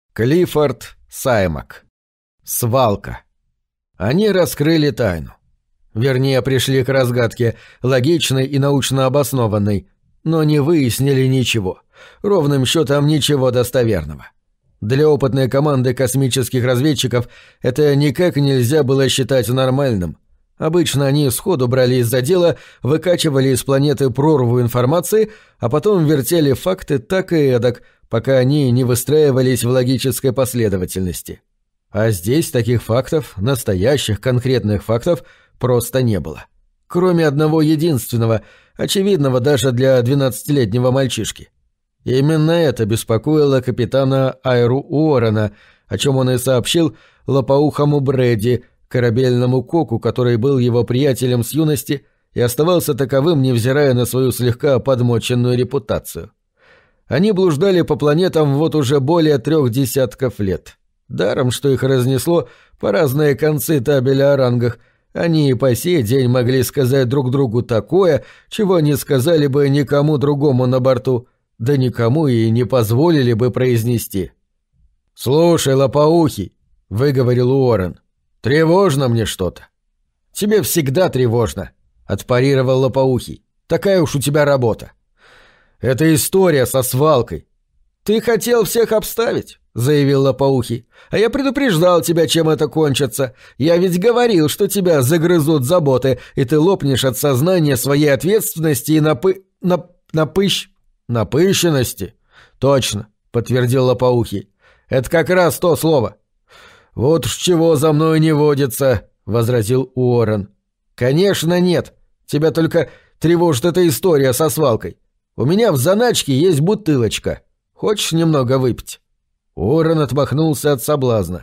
Клиффорд Саймак. Свалка. Они раскрыли тайну. Вернее, пришли к разгадке, логичной и научно обоснованной, но не выяснили ничего. Ровным счетом ничего достоверного. Для опытной команды космических разведчиков это никак нельзя было считать нормальным. Обычно они сходу брались за дело, выкачивали из планеты прорву информации, а потом вертели факты так и эдак, пока они не выстраивались в логической последовательности. А здесь таких фактов, настоящих конкретных фактов, просто не было. Кроме одного единственного, очевидного даже для 12-летнего мальчишки. Именно это беспокоило капитана Айру Уоррена, о чем он и сообщил лопоухому Брэдди, корабельному коку, который был его приятелем с юности и оставался таковым, невзирая на свою слегка подмоченную репутацию. Они блуждали по планетам вот уже более 3 десятков лет. Даром, что их разнесло по разные концы табеля о рангах, они и по сей день могли сказать друг другу такое, чего не сказали бы никому другому на борту, да никому и не позволили бы произнести. «Слушай, лопоухий», — выговорил Уоррен, — «тревожно мне что-то». «Тебе всегда тревожно», — отпарировал лопоухий. «Такая уж у тебя работа». «Это история со свалкой». «Ты хотел всех обставить», — заявил лопоухий. «А я предупреждал тебя, чем это кончится. Я ведь говорил, что тебя загрызут заботы, и ты лопнешь от сознания своей ответственности и напыщенности». «Точно», — подтвердил лопоухий. «Это как раз то слово». «Вот уж чего за мной не водится», — возразил Уоррен. «Конечно нет. Тебя только тревожит эта история со свалкой. У меня в заначке есть бутылочка. Хочешь немного выпить?» Уоррен отмахнулся от соблазна.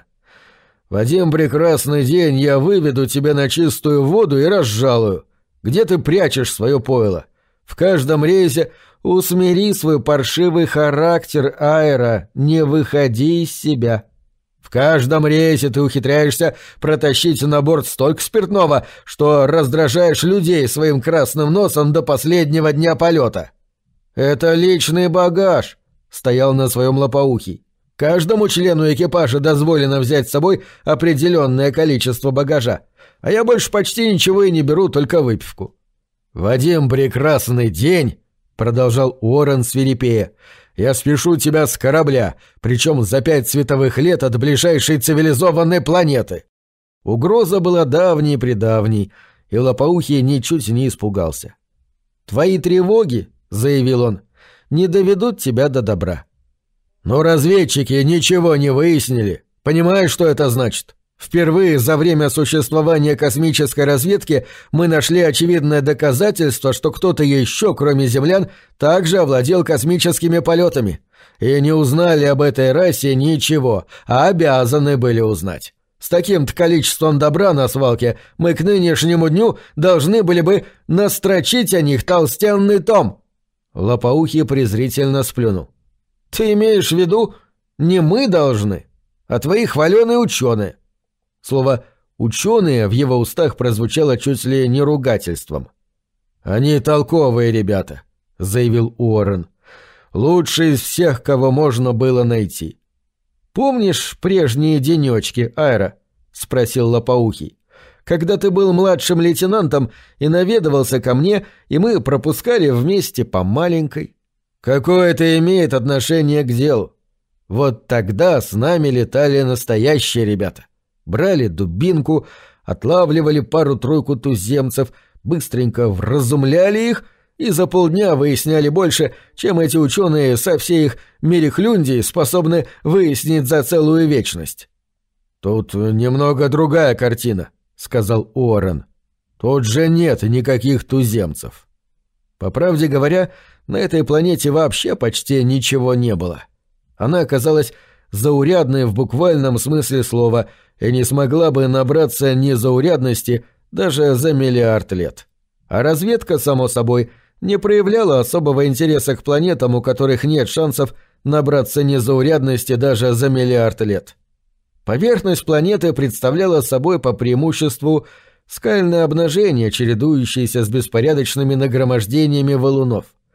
«В один прекрасный день я выведу тебя на чистую воду и разжалую. Где ты прячешь свое пойло? В каждом рейсе усмири свой паршивый характер, Айра, не выходи из себя. В каждом рейсе ты ухитряешься протащить на борт столько спиртного, что раздражаешь людей своим красным носом до последнего дня полета. Это личный багаж», — стоял на своем лопоухий. «Каждому члену экипажа дозволено взять с собой определенное количество багажа, а я больше почти ничего и не беру, только выпивку». «В один прекрасный день», — продолжал Уоррен свирепея, — «я спешу тебя с корабля, причем за 5 световых лет от ближайшей цивилизованной планеты». Угроза была давней-предавней, и лопоухий ничуть не испугался. «Твои тревоги, — заявил он, — не доведут тебя до добра». «Но разведчики ничего не выяснили. Понимаешь, что это значит? Впервые за время существования космической разведки мы нашли очевидное доказательство, что кто-то еще, кроме землян, также овладел космическими полетами. И не узнали об этой расе ничего, а обязаны были узнать. С таким-то количеством добра на свалке мы к нынешнему дню должны были бы настрочить о них толстенный том». Лопоухий презрительно сплюнул. «Ты имеешь в виду, не мы должны, а твои хваленые ученые?» Слово «ученые» в его устах прозвучало чуть ли не ругательством. «Они толковые ребята», — заявил Уоррен. «Лучшие из всех, кого можно было найти». «Помнишь прежние денечки, Айра?» — спросил лопоухий. «Когда ты был младшим лейтенантом и наведывался ко мне, и мы пропускали вместе по маленькой». «Какое это имеет отношение к делу? Вот тогда с нами летали настоящие ребята. Брали дубинку, отлавливали пару-тройку туземцев, быстренько вразумляли их и за полдня выясняли больше, чем эти ученые со всей их мерехлюндией способны выяснить за целую вечность». «Тут немного другая картина», — сказал Уоррен. «Тут же нет никаких туземцев». По правде говоря, на этой планете вообще почти ничего не было. Она оказалась заурядной в буквальном смысле слова и не смогла бы набраться незаурядности даже за 1 миллиард лет. А разведка, само собой, не проявляла особого интереса к планетам, у которых нет шансов набраться незаурядности даже за 1 миллиард лет. Поверхность планеты представляла собой по преимуществу скальное обнажение, чередующееся с беспорядочными нагромождениями валунов.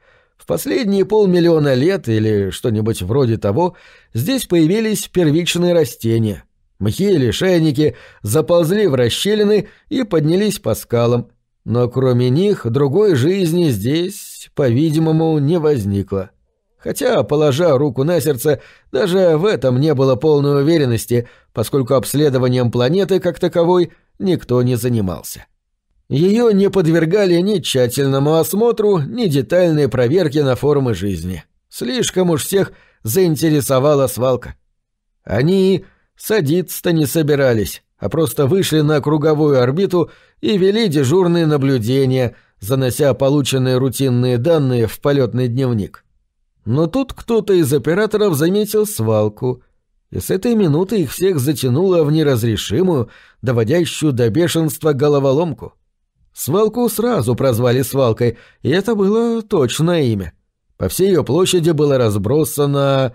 В последние 500 000 лет или что-нибудь вроде того здесь появились первичные растения. Мхи или лишайники заползли в расщелины и поднялись по скалам. Но кроме них другой жизни здесь, по-видимому, не возникло. Хотя, положа руку на сердце, даже в этом не было полной уверенности, поскольку обследованием планеты как таковой никто не занимался. Ее не подвергали ни тщательному осмотру, ни детальной проверке на формы жизни. Слишком уж всех заинтересовала свалка. Они садиться-то не собирались, а просто вышли на круговую орбиту и вели дежурные наблюдения, занося полученные рутинные данные в полетный дневник. Но тут кто-то из операторов заметил свалку, и с этой минуты их всех затянуло в неразрешимую, доводящую до бешенства головоломку. Свалку сразу прозвали свалкой, и это было точное имя. По всей ее площади было разбросано...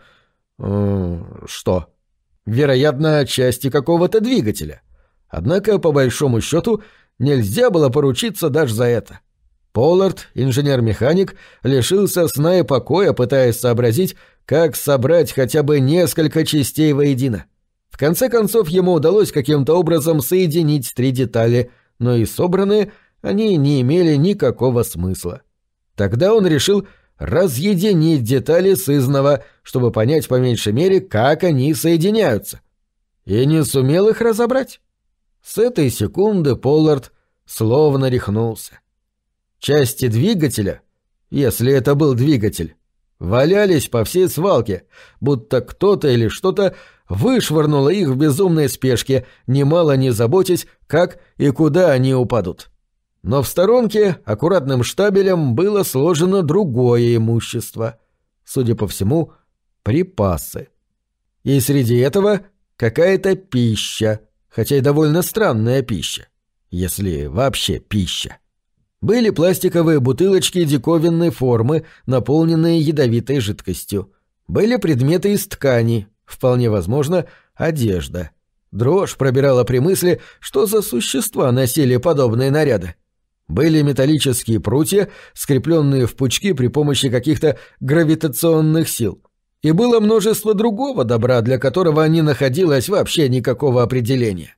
что? Вероятно, части какого-то двигателя. Однако, по большому счету, нельзя было поручиться даже за это. Поллард, инженер-механик, лишился сна и покоя, пытаясь сообразить, как собрать хотя бы несколько частей воедино. В конце концов, ему удалось каким-то образом соединить 3 детали, но и собранные они не имели никакого смысла. Тогда он решил разъединить детали сызнова, чтобы понять по меньшей мере, как они соединяются. И не сумел их разобрать. С этой секунды Поллард словно рехнулся. Части двигателя, если это был двигатель, валялись по всей свалке, будто кто-то или что-то вышвырнуло их в безумной спешке, немало не заботясь, как и куда они упадут. Но в сторонке аккуратным штабелем было сложено другое имущество. Судя по всему, припасы. И среди этого какая-то пища, хотя и довольно странная пища, если вообще пища. Были пластиковые бутылочки диковинной формы, наполненные ядовитой жидкостью. Были предметы из ткани, вполне возможно, одежда. Дрожь пробирала при мысли, что за существа носили подобные наряды. Были металлические прутья, скрепленные в пучки при помощи каких-то гравитационных сил. И было множество другого добра, для которого не находилось вообще никакого определения.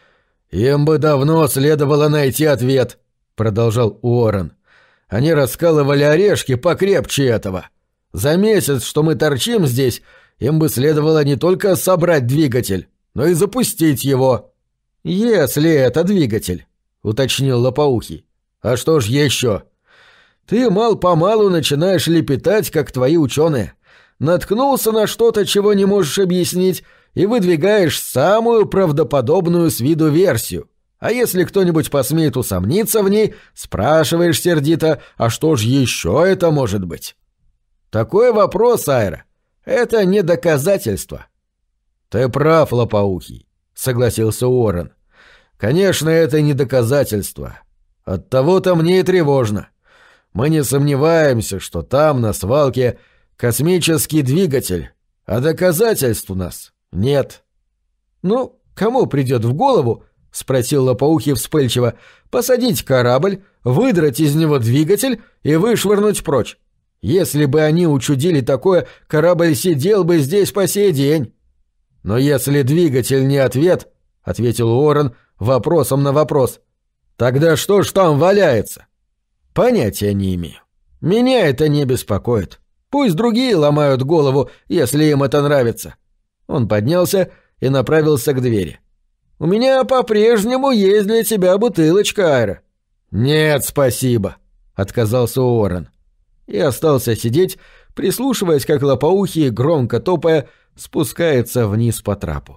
«Им бы давно следовало найти ответ», — продолжал Уоррен. «Они раскалывали орешки покрепче этого. За месяц, что мы торчим здесь, им бы следовало не только собрать двигатель, но и запустить его». «Если это двигатель», — уточнил Лопоухий. «А что ж еще?» «Ты мал-помалу начинаешь лепетать, как твои ученые. Наткнулся на что-то, чего не можешь объяснить, и выдвигаешь самую правдоподобную с виду версию. А если кто-нибудь посмеет усомниться в ней, спрашиваешь сердито, а что ж еще это может быть?» «Такой вопрос, Айра. Это не доказательство». «Ты прав, Лопоухий», — согласился Уоррен. «Конечно, это не доказательство. Оттого-то мне и тревожно. Мы не сомневаемся, что там, на свалке, космический двигатель, а доказательств у нас нет». «Ну, кому придет в голову, — спросил Лопоухий вспыльчиво, — посадить корабль, выдрать из него двигатель и вышвырнуть прочь? Если бы они учудили такое, корабль сидел бы здесь по сей день». «Но если двигатель не ответ, — ответил Уоррен вопросом на вопрос, — тогда что ж там валяется?» «Понятия не имею. Меня это не беспокоит. Пусть другие ломают голову, если им это нравится». Он поднялся и направился к двери. «У меня по-прежнему есть для тебя бутылочка, Айра». «Нет, спасибо», — отказался Уоррен. И остался сидеть, прислушиваясь, как Лопоухий, громко топая, спускается вниз по трапу.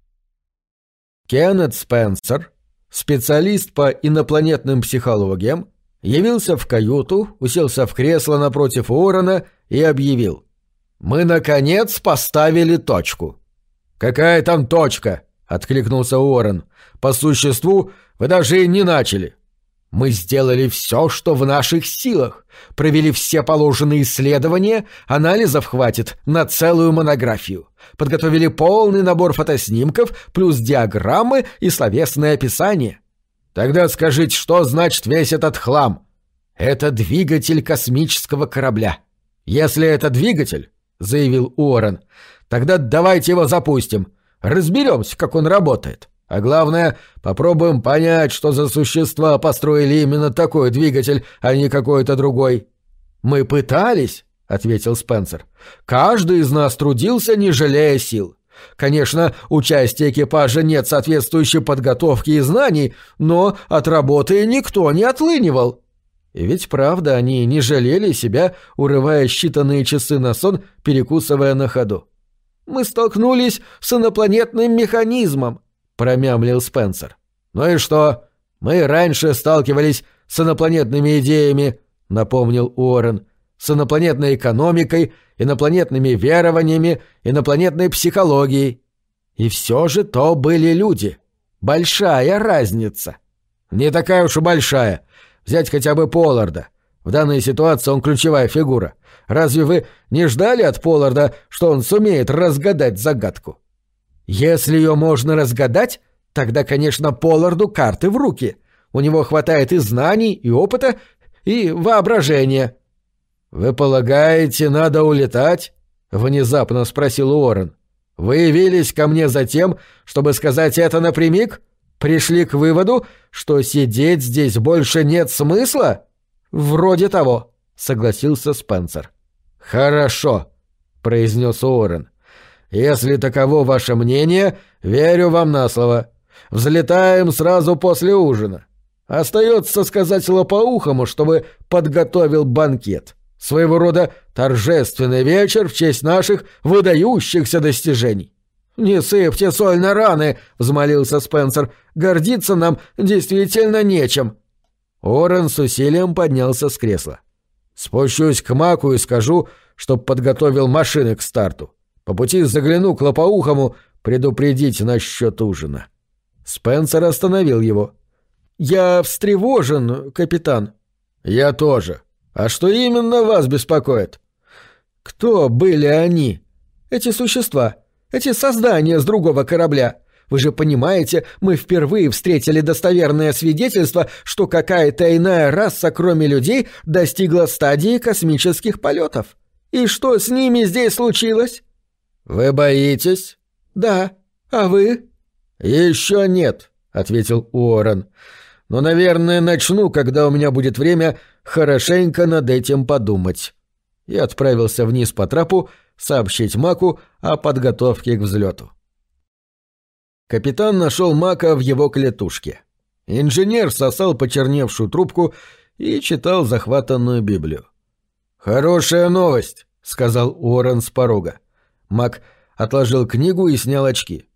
Кеннет Спенсер, специалист по инопланетным психологиям, явился в каюту, уселся в кресло напротив Уоррена и объявил: «Мы, наконец, поставили точку». «Какая там точка?» — откликнулся Уоррен. «По существу вы даже и не начали». «Мы сделали все, что в наших силах, провели все положенные исследования, анализов хватит на целую монографию, подготовили полный набор фотоснимков, плюс диаграммы и словесное описание». «Тогда скажите, что значит весь этот хлам?» «Это двигатель космического корабля. «Если это двигатель, — заявил Уоррен, — тогда давайте его запустим. Разберемся, как он работает. А главное, попробуем понять, что за существа построили именно такой двигатель, а не какой-то другой». «Мы пытались, — ответил Спенсер. — Каждый из нас трудился, не жалея сил. Конечно, у части экипажа нет соответствующей подготовки и знаний, но от работы никто не отлынивал». И ведь правда, они не жалели себя, урывая считанные часы на сон, перекусывая на ходу. «Мы столкнулись с инопланетным механизмом», — промямлил Спенсер. «Ну и что? Мы раньше сталкивались с инопланетными идеями», — напомнил Уоррен. «С инопланетной экономикой, инопланетными верованиями, инопланетной психологией. И все же то были люди. Большая разница». «Не такая уж и большая. Взять хотя бы Полларда. В данной ситуации он ключевая фигура. Разве вы не ждали от Полларда, что он сумеет разгадать загадку?» «Если ее можно разгадать, тогда, конечно, Полларду карты в руки. У него хватает и знаний, и опыта, и воображения». «Вы полагаете, надо улетать?» — внезапно спросил Уоррен. «Вы явились ко мне за тем, чтобы сказать это напрямик? Пришли к выводу, что сидеть здесь больше нет смысла?» «Вроде того», — согласился Спенсер. «Хорошо», — произнес Уоррен. «Если таково ваше мнение, верю вам на слово. Взлетаем сразу после ужина. Остается сказать лопоухому, чтобы подготовил банкет. Своего рода торжественный вечер в честь наших выдающихся достижений». «Не сыпьте соль на раны», — взмолился Спенсер. «Гордиться нам действительно нечем». Уоррен с усилием поднялся с кресла. «Спущусь к Маку и скажу, чтоб подготовил машины к старту. По пути загляну к лопоухому предупредить насчет ужина». Спенсер остановил его. «Я встревожен, капитан». «Я тоже. А что именно вас беспокоит?» «Кто были они? Эти существа? Эти создания с другого корабля? Вы же понимаете, мы впервые встретили достоверное свидетельство, что какая-то иная раса, кроме людей, достигла стадии космических полетов. И что с ними здесь случилось?» «Вы боитесь?» «Да. А вы?» «Еще нет», — ответил Уоррен. «Но, наверное, начну, когда у меня будет время хорошенько над этим подумать». И отправился вниз по трапу сообщить Маку о подготовке к взлету. Капитан нашел Мака в его клетушке. Инженер сосал почерневшую трубку и читал захватанную Библию. «Хорошая новость», — сказал Уоррен с порога. Мак отложил книгу и снял очки.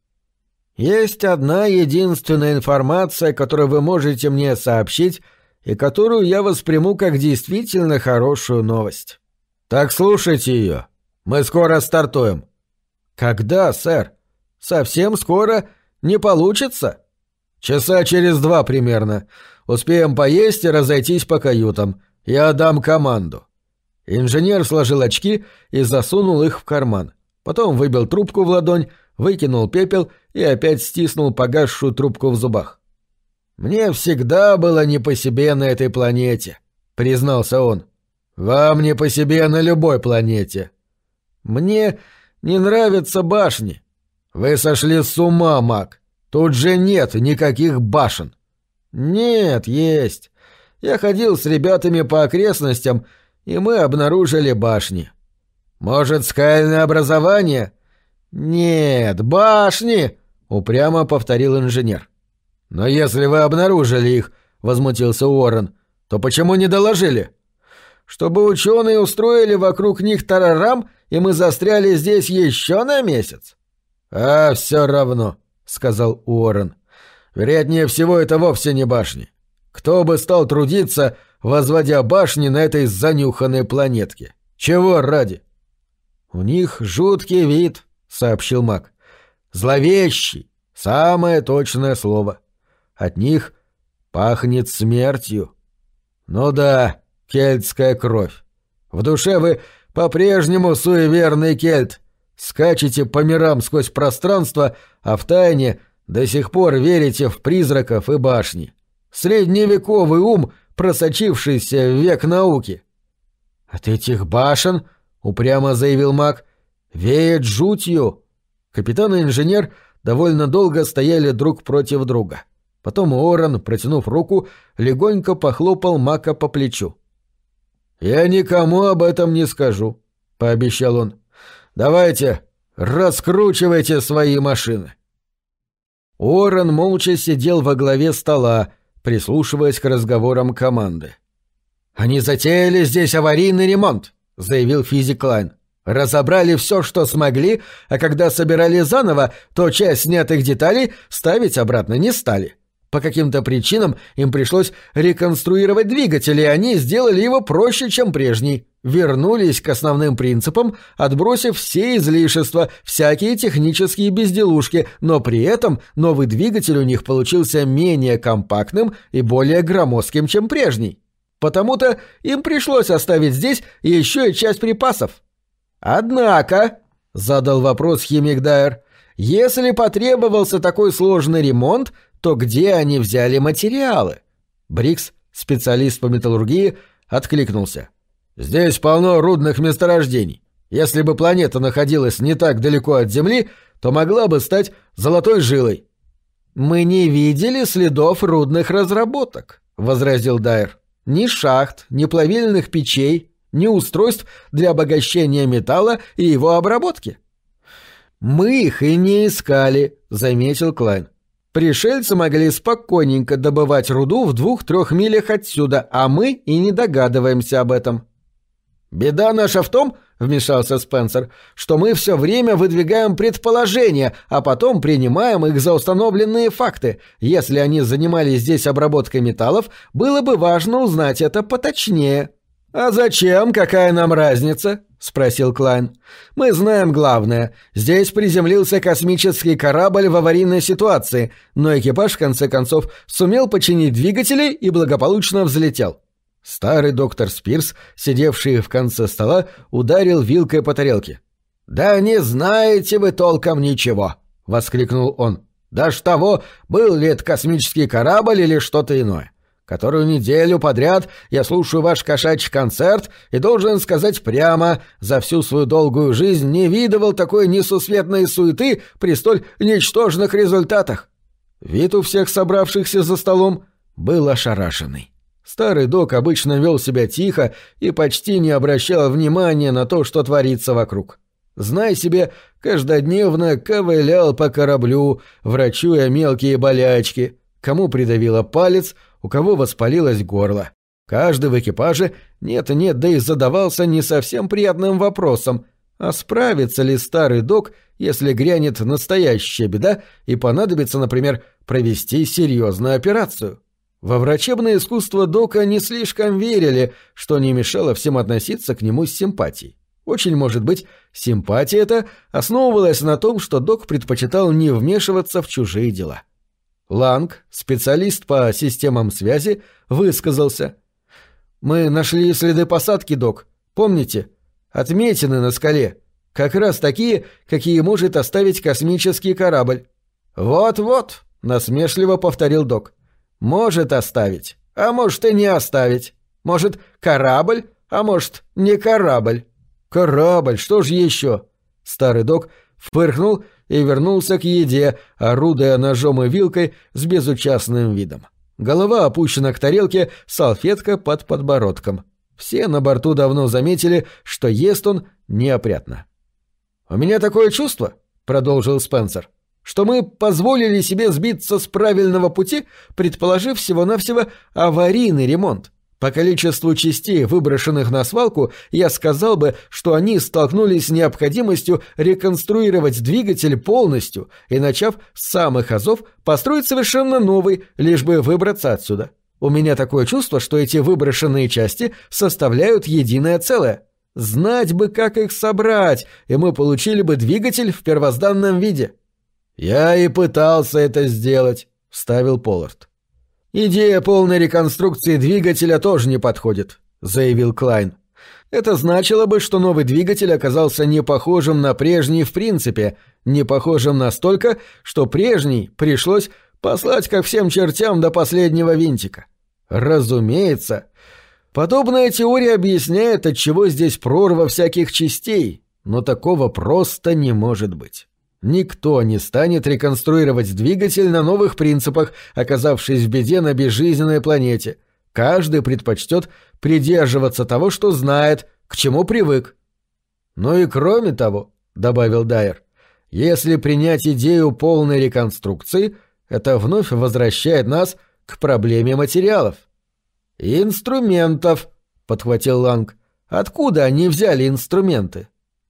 «Есть одна единственная информация, которую вы можете мне сообщить, и которую я восприму как действительно хорошую новость». «Так слушайте ее. Мы скоро стартуем». «Когда, сэр? Совсем скоро не получится?» «Часа через 2 примерно. Успеем поесть и разойтись по каютам. Я дам команду». Инженер сложил очки и засунул их в карман. Потом выбил трубку в ладонь, выкинул пепел и опять стиснул погасшую трубку в зубах. «Мне всегда было не по себе на этой планете», — признался он. «Вам не по себе на любой планете». «Мне не нравятся башни». «Вы сошли с ума, Мак. Тут же нет никаких башен». «Нет, есть. Я ходил с ребятами по окрестностям, и мы обнаружили башни». «Может, скальное образование?» «Нет, башни!» — упрямо повторил инженер. «Но если вы обнаружили их, — возмутился Уоррен, — то почему не доложили?» «Чтобы ученые устроили вокруг них тарарам, и мы застряли здесь еще на месяц». «А все равно», — сказал Уоррен. «Вероятнее всего, это вовсе не башни. Кто бы стал трудиться, возводя башни на этой занюханной планетке? Чего ради?» «У них жуткий вид», — сообщил Мак. «Зловещий — самое точное слово. От них пахнет смертью». «Ну да, кельтская кровь. В душе вы по-прежнему суеверный кельт. Скачете по мирам сквозь пространство, а втайне до сих пор верите в призраков и башни. Средневековый ум, просочившийся в век науки». «От этих башен упрямо заявил Мак. «Веет жутью». Капитан и инженер довольно долго стояли друг против друга. Потом Уоррен, протянув руку, легонько похлопал Мака по плечу. «Я никому об этом не скажу», — пообещал он. «Давайте, раскручивайте свои машины». Уоррен молча сидел во главе стола, прислушиваясь к разговорам команды. «Они затеяли здесь аварийный ремонт», — заявил физик Лайн. «Разобрали все, что смогли, а когда собирали заново, то часть снятых деталей ставить обратно не стали. По каким-то причинам им пришлось реконструировать двигатель, и они сделали его проще, чем прежний. Вернулись к основным принципам, отбросив все излишества, всякие технические безделушки, но при этом новый двигатель у них получился менее компактным и более громоздким, чем прежний. Потому-то им пришлось оставить здесь еще и часть припасов». «Однако», — задал вопрос химик Дайер, — «если потребовался такой сложный ремонт, то где они взяли материалы?» Брикс, специалист по металлургии, откликнулся. «Здесь полно рудных месторождений. Если бы планета находилась не так далеко от Земли, то могла бы стать золотой жилой». «Мы не видели следов рудных разработок», — возразил Дайер. «Ни шахт, ни плавильных печей, ни устройств для обогащения металла и его обработки». «Мы их и не искали», — заметил Клайн. «Пришельцы могли спокойненько добывать руду в 2-3 милях отсюда, а мы и не догадываемся об этом». «Беда наша в том, — вмешался Спенсер, — что мы все время выдвигаем предположения, а потом принимаем их за установленные факты. Если они занимались здесь обработкой металлов, было бы важно узнать это поточнее». «А зачем? Какая нам разница?» — спросил Клайн. «Мы знаем главное. Здесь приземлился космический корабль в аварийной ситуации, но экипаж, в конце концов, сумел починить двигатели и благополучно взлетел». Старый доктор Спирс, сидевший в конце стола, ударил вилкой по тарелке. «Да не знаете вы толком ничего!» — воскликнул он. «Даже того, был ли это космический корабль или что-то иное. Которую неделю подряд я слушаю ваш кошачий концерт и должен сказать прямо, за всю свою долгую жизнь не видывал такой несусветной суеты при столь ничтожных результатах». Вид у всех собравшихся за столом был ошарашенный. Старый док обычно вел себя тихо и почти не обращал внимания на то, что творится вокруг. Знай себе, каждодневно ковылял по кораблю, врачуя мелкие болячки, кому придавило палец, у кого воспалилось горло. Каждый в экипаже нет-нет, да и задавался не совсем приятным вопросом, а справится ли старый док, если грянет настоящая беда и понадобится, например, провести серьезную операцию. Во врачебное искусство дока не слишком верили, что не мешало всем относиться к нему с симпатией. Очень может быть, симпатия эта основывалась на том, что док предпочитал не вмешиваться в чужие дела. Ланг, специалист по системам связи, высказался. «Мы нашли следы посадки, док. Помните? Отметины на скале. Как раз такие, какие может оставить космический корабль». «Вот-вот», — насмешливо повторил док. «Может оставить, а может и не оставить. Может, корабль, а может, не корабль». «Корабль, что ж еще?» Старый док фыркнул и вернулся к еде, орудуя ножом и вилкой с безучастным видом. Голова опущена к тарелке, салфетка под подбородком. Все на борту давно заметили, что ест он неопрятно. «У меня такое чувство, — продолжил Спенсер, — что мы позволили себе сбиться с правильного пути, предположив всего-навсего аварийный ремонт. По количеству частей, выброшенных на свалку, я сказал бы, что они столкнулись с необходимостью реконструировать двигатель полностью и, начав с самых азов, построить совершенно новый, лишь бы выбраться отсюда. У меня такое чувство, что эти выброшенные части составляют единое целое. Знать бы, как их собрать, и мы получили бы двигатель в первозданном виде». «Я и пытался это сделать», — вставил Поллард. «Идея полной реконструкции двигателя тоже не подходит», — заявил Клайн. «Это значило бы, что новый двигатель оказался не похожим на прежний в принципе, не похожим настолько, что прежний пришлось послать ко всем чертям до последнего винтика. Разумеется, Подобная теория объясняет, отчего здесь прорва всяких частей, но такого просто не может быть. Никто не станет реконструировать двигатель на новых принципах, оказавшись в беде на безжизненной планете. Каждый предпочтет придерживаться того, что знает, к чему привык. «Ну и кроме того», — добавил Дайер, — «если принять идею полной реконструкции, это вновь возвращает нас к проблеме материалов». «Инструментов», — подхватил Ланг. «Откуда они взяли инструменты?»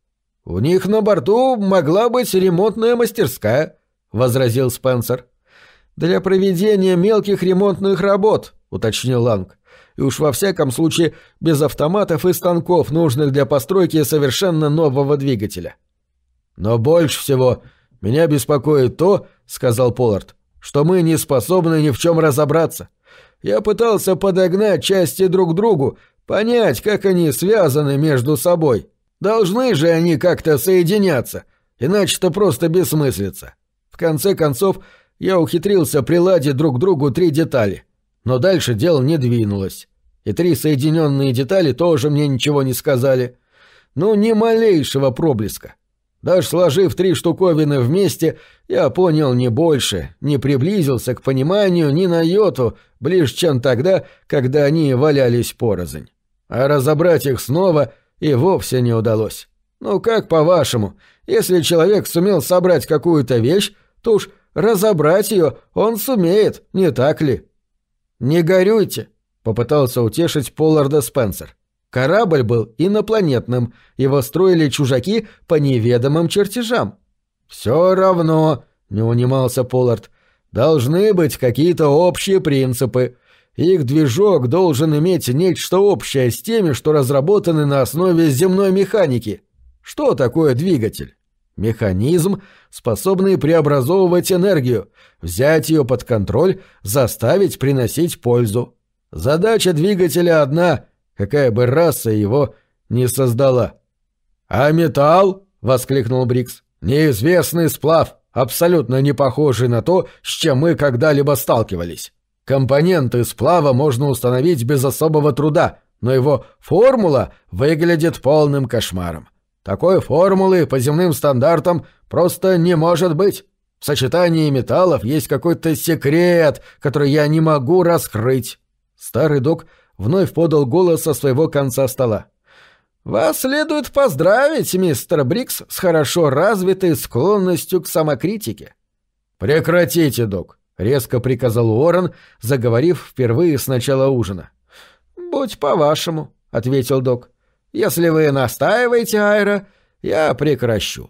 «У них на борту могла быть ремонтная мастерская», — возразил Спенсер. «Для проведения мелких ремонтных работ», — уточнил Ланг. «И уж во всяком случае без автоматов и станков, нужных для постройки совершенно нового двигателя». «Но больше всего меня беспокоит то, — сказал Поллард, — что мы не способны ни в чем разобраться. Я пытался подогнать части друг к другу, понять, как они связаны между собой. Должны же они как-то соединяться, иначе-то просто бессмыслица. В конце концов, я ухитрился приладить друг к другу 3 детали. Но дальше дело не двинулось. И 3 соединенные детали тоже мне ничего не сказали. Ну, ни малейшего проблеска. Даже сложив 3 штуковины вместе, я понял не больше, не приблизился к пониманию ни на йоту, ближе, чем тогда, когда они валялись порознь. А разобрать их снова и вовсе не удалось. Ну как по-вашему, если человек сумел собрать какую-то вещь, то уж разобрать ее он сумеет, не так ли? «Не горюйте», — попытался утешить Полларда Спенсер. «Корабль был инопланетным, его строили чужаки по неведомым чертежам». «Все равно», — не унимался Поллард, — «должны быть какие-то общие принципы. Их движок должен иметь нечто общее с теми, что разработаны на основе земной механики. Что такое двигатель? Механизм, способный преобразовывать энергию, взять ее под контроль, заставить приносить пользу. Задача двигателя одна, какая бы раса его ни создала». «А металл?» — воскликнул Брикс. «Неизвестный сплав, абсолютно не похожий на то, с чем мы когда-либо сталкивались. Компоненты сплава можно установить без особого труда, но его формула выглядит полным кошмаром. Такой формулы по земным стандартам просто не может быть. В сочетании металлов есть какой-то секрет, который я не могу раскрыть». Старый док вновь подал голос со своего конца стола. «Вас следует поздравить, мистер Брикс, с хорошо развитой склонностью к самокритике». «Прекратите, док», — резко приказал Уоррен, заговорив впервые с начала ужина. «Будь по-вашему», — ответил док. «Если вы настаиваете, Айра, я прекращу».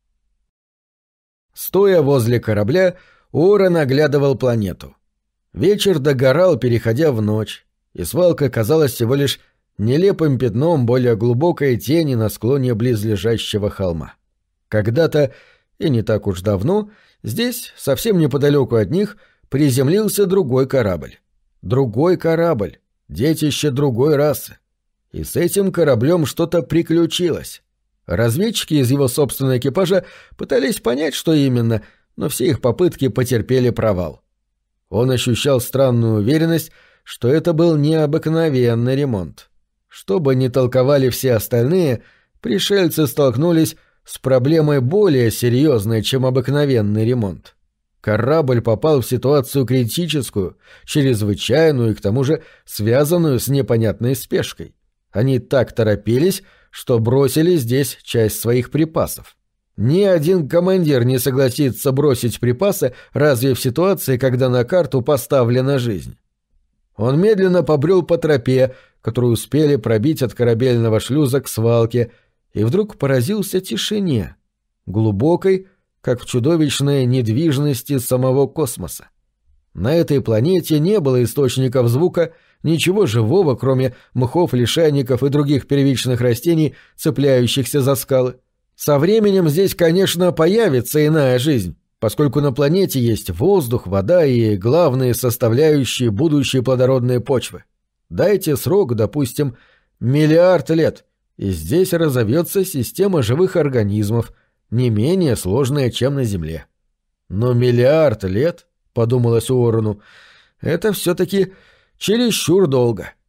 Стоя возле корабля, Уоррен оглядывал планету. Вечер догорал, переходя в ночь, и свалка казалась всего лишь нелепым пятном более глубокой тени на склоне близлежащего холма. Когда-то, и не так уж давно, здесь, совсем неподалеку от них, приземлился другой корабль. Другой корабль, детище другой расы. И с этим кораблем что-то приключилось. Разведчики из его собственного экипажа пытались понять, что именно, но все их попытки потерпели провал. Он ощущал странную уверенность, что это был необыкновенный ремонт. Что бы ни толковали все остальные, пришельцы столкнулись с проблемой более серьезной, чем обыкновенный ремонт. Корабль попал в ситуацию критическую, чрезвычайную и к тому же связанную с непонятной спешкой. Они так торопились, что бросили здесь часть своих припасов. Ни один командир не согласится бросить припасы, разве в ситуации, когда на карту поставлена жизнь. Он медленно побрел по тропе, которую успели пробить от корабельного шлюза к свалке, и вдруг поразился тишине, глубокой, как в чудовищной недвижности самого космоса. На этой планете не было источников звука, ничего живого, кроме мхов, лишайников и других первичных растений, цепляющихся за скалы. Со временем здесь, конечно, появится иная жизнь, поскольку на планете есть воздух, вода и главные составляющие будущей плодородной почвы. Дайте срок, допустим, 1 миллиард лет, и здесь разовьется система живых организмов, не менее сложная, чем на Земле. Но 1 миллиард лет, подумалось Уоррену, это все-таки чересчур долго.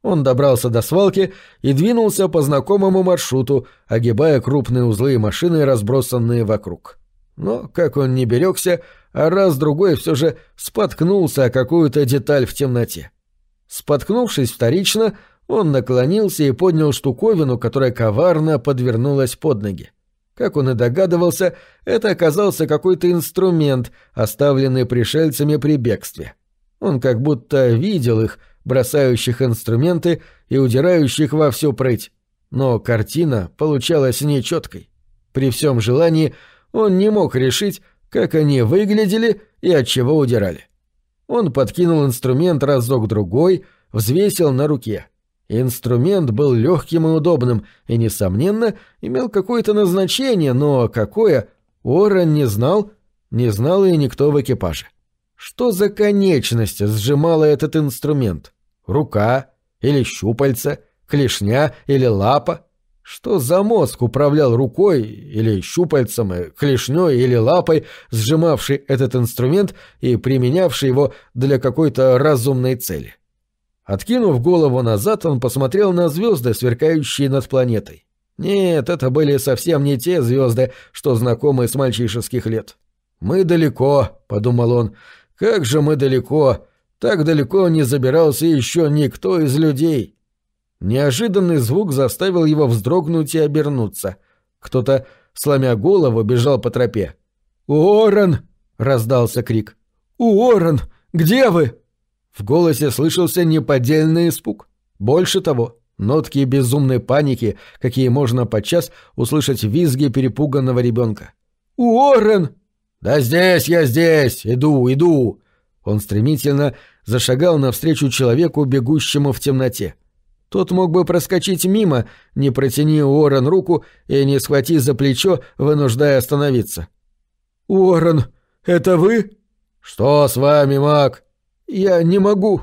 Он добрался до свалки и двинулся по знакомому маршруту, огибая крупные узлы и машины, разбросанные вокруг. Но, как он не берегся, а раз-другой все же споткнулся о какую-то деталь в темноте. Споткнувшись вторично, он наклонился и поднял штуковину, которая коварно подвернулась под ноги. Как он и догадывался, это оказался какой-то инструмент, оставленный пришельцами при бегстве. Он как будто видел их, бросающих инструменты и удирающих во всю прыть. Но картина получалась нечеткой. При всем желании он не мог решить, как они выглядели и от чего удирали. Он подкинул инструмент разок-другой, взвесил на руке. Инструмент был легким и удобным и, несомненно, имел какое-то назначение, но какое, Уоррен не знал и никто в экипаже. Что за конечность сжимала этот инструмент? Рука? Или щупальца? Клешня? Или лапа? Что за мозг управлял рукой или щупальцем, клешней или лапой, сжимавший этот инструмент и применявший его для какой-то разумной цели? Откинув голову назад, он посмотрел на звезды, сверкающие над планетой. Нет, это были совсем не те звезды, что знакомы с мальчишеских лет. «Мы далеко», — подумал он, — «как же мы далеко! Так далеко не забирался еще никто из людей». Неожиданный звук заставил его вздрогнуть и обернуться. Кто-то, сломя голову, бежал по тропе. «Уоррен!» — раздался крик. «Уоррен! Где вы?» В голосе слышался неподдельный испуг. Больше того, нотки безумной паники, какие можно подчас услышать в визге перепуганного ребенка. «Уоррен!» «Да здесь я здесь! Иду!» Он стремительно зашагал навстречу человеку, бегущему в темноте. Тот мог бы проскочить мимо, не протяни Уоррен руку и не схвати за плечо, вынуждая остановиться. «Уоррен, это вы?» «Что с вами, Мак?» «Я не могу.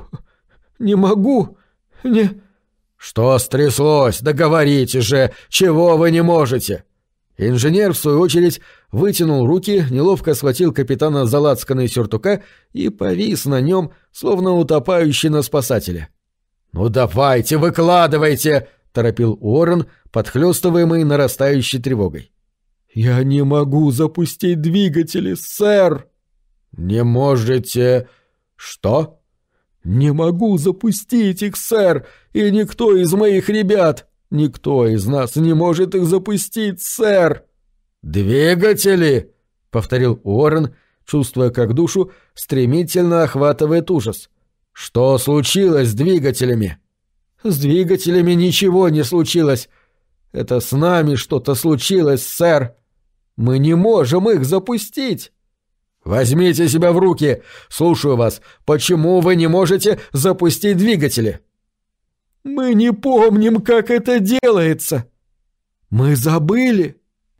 «Что стряслось? Да говорите же! Чего вы не можете?» Инженер, в свою очередь, вытянул руки, неловко схватил капитана за лацканы сюртука и повис на нем, словно утопающий на спасателе. «Ну давайте, выкладывайте!» — торопил Уоррен, подхлёстываемый нарастающей тревогой. «Я не могу запустить двигатели, сэр!» «Не можете...» «Что?» «Не могу запустить их, сэр, и никто из моих ребят, никто из нас не может их запустить, сэр!» «Двигатели?» — повторил Уоррен, чувствуя, как душу стремительно охватывает ужас. «Что случилось с двигателями?» «С двигателями ничего не случилось. Это с нами что-то случилось, сэр. Мы не можем их запустить». «Возьмите себя в руки! Слушаю вас. Почему вы не можете запустить двигатели?» «Мы не помним, как это делается. Мы забыли».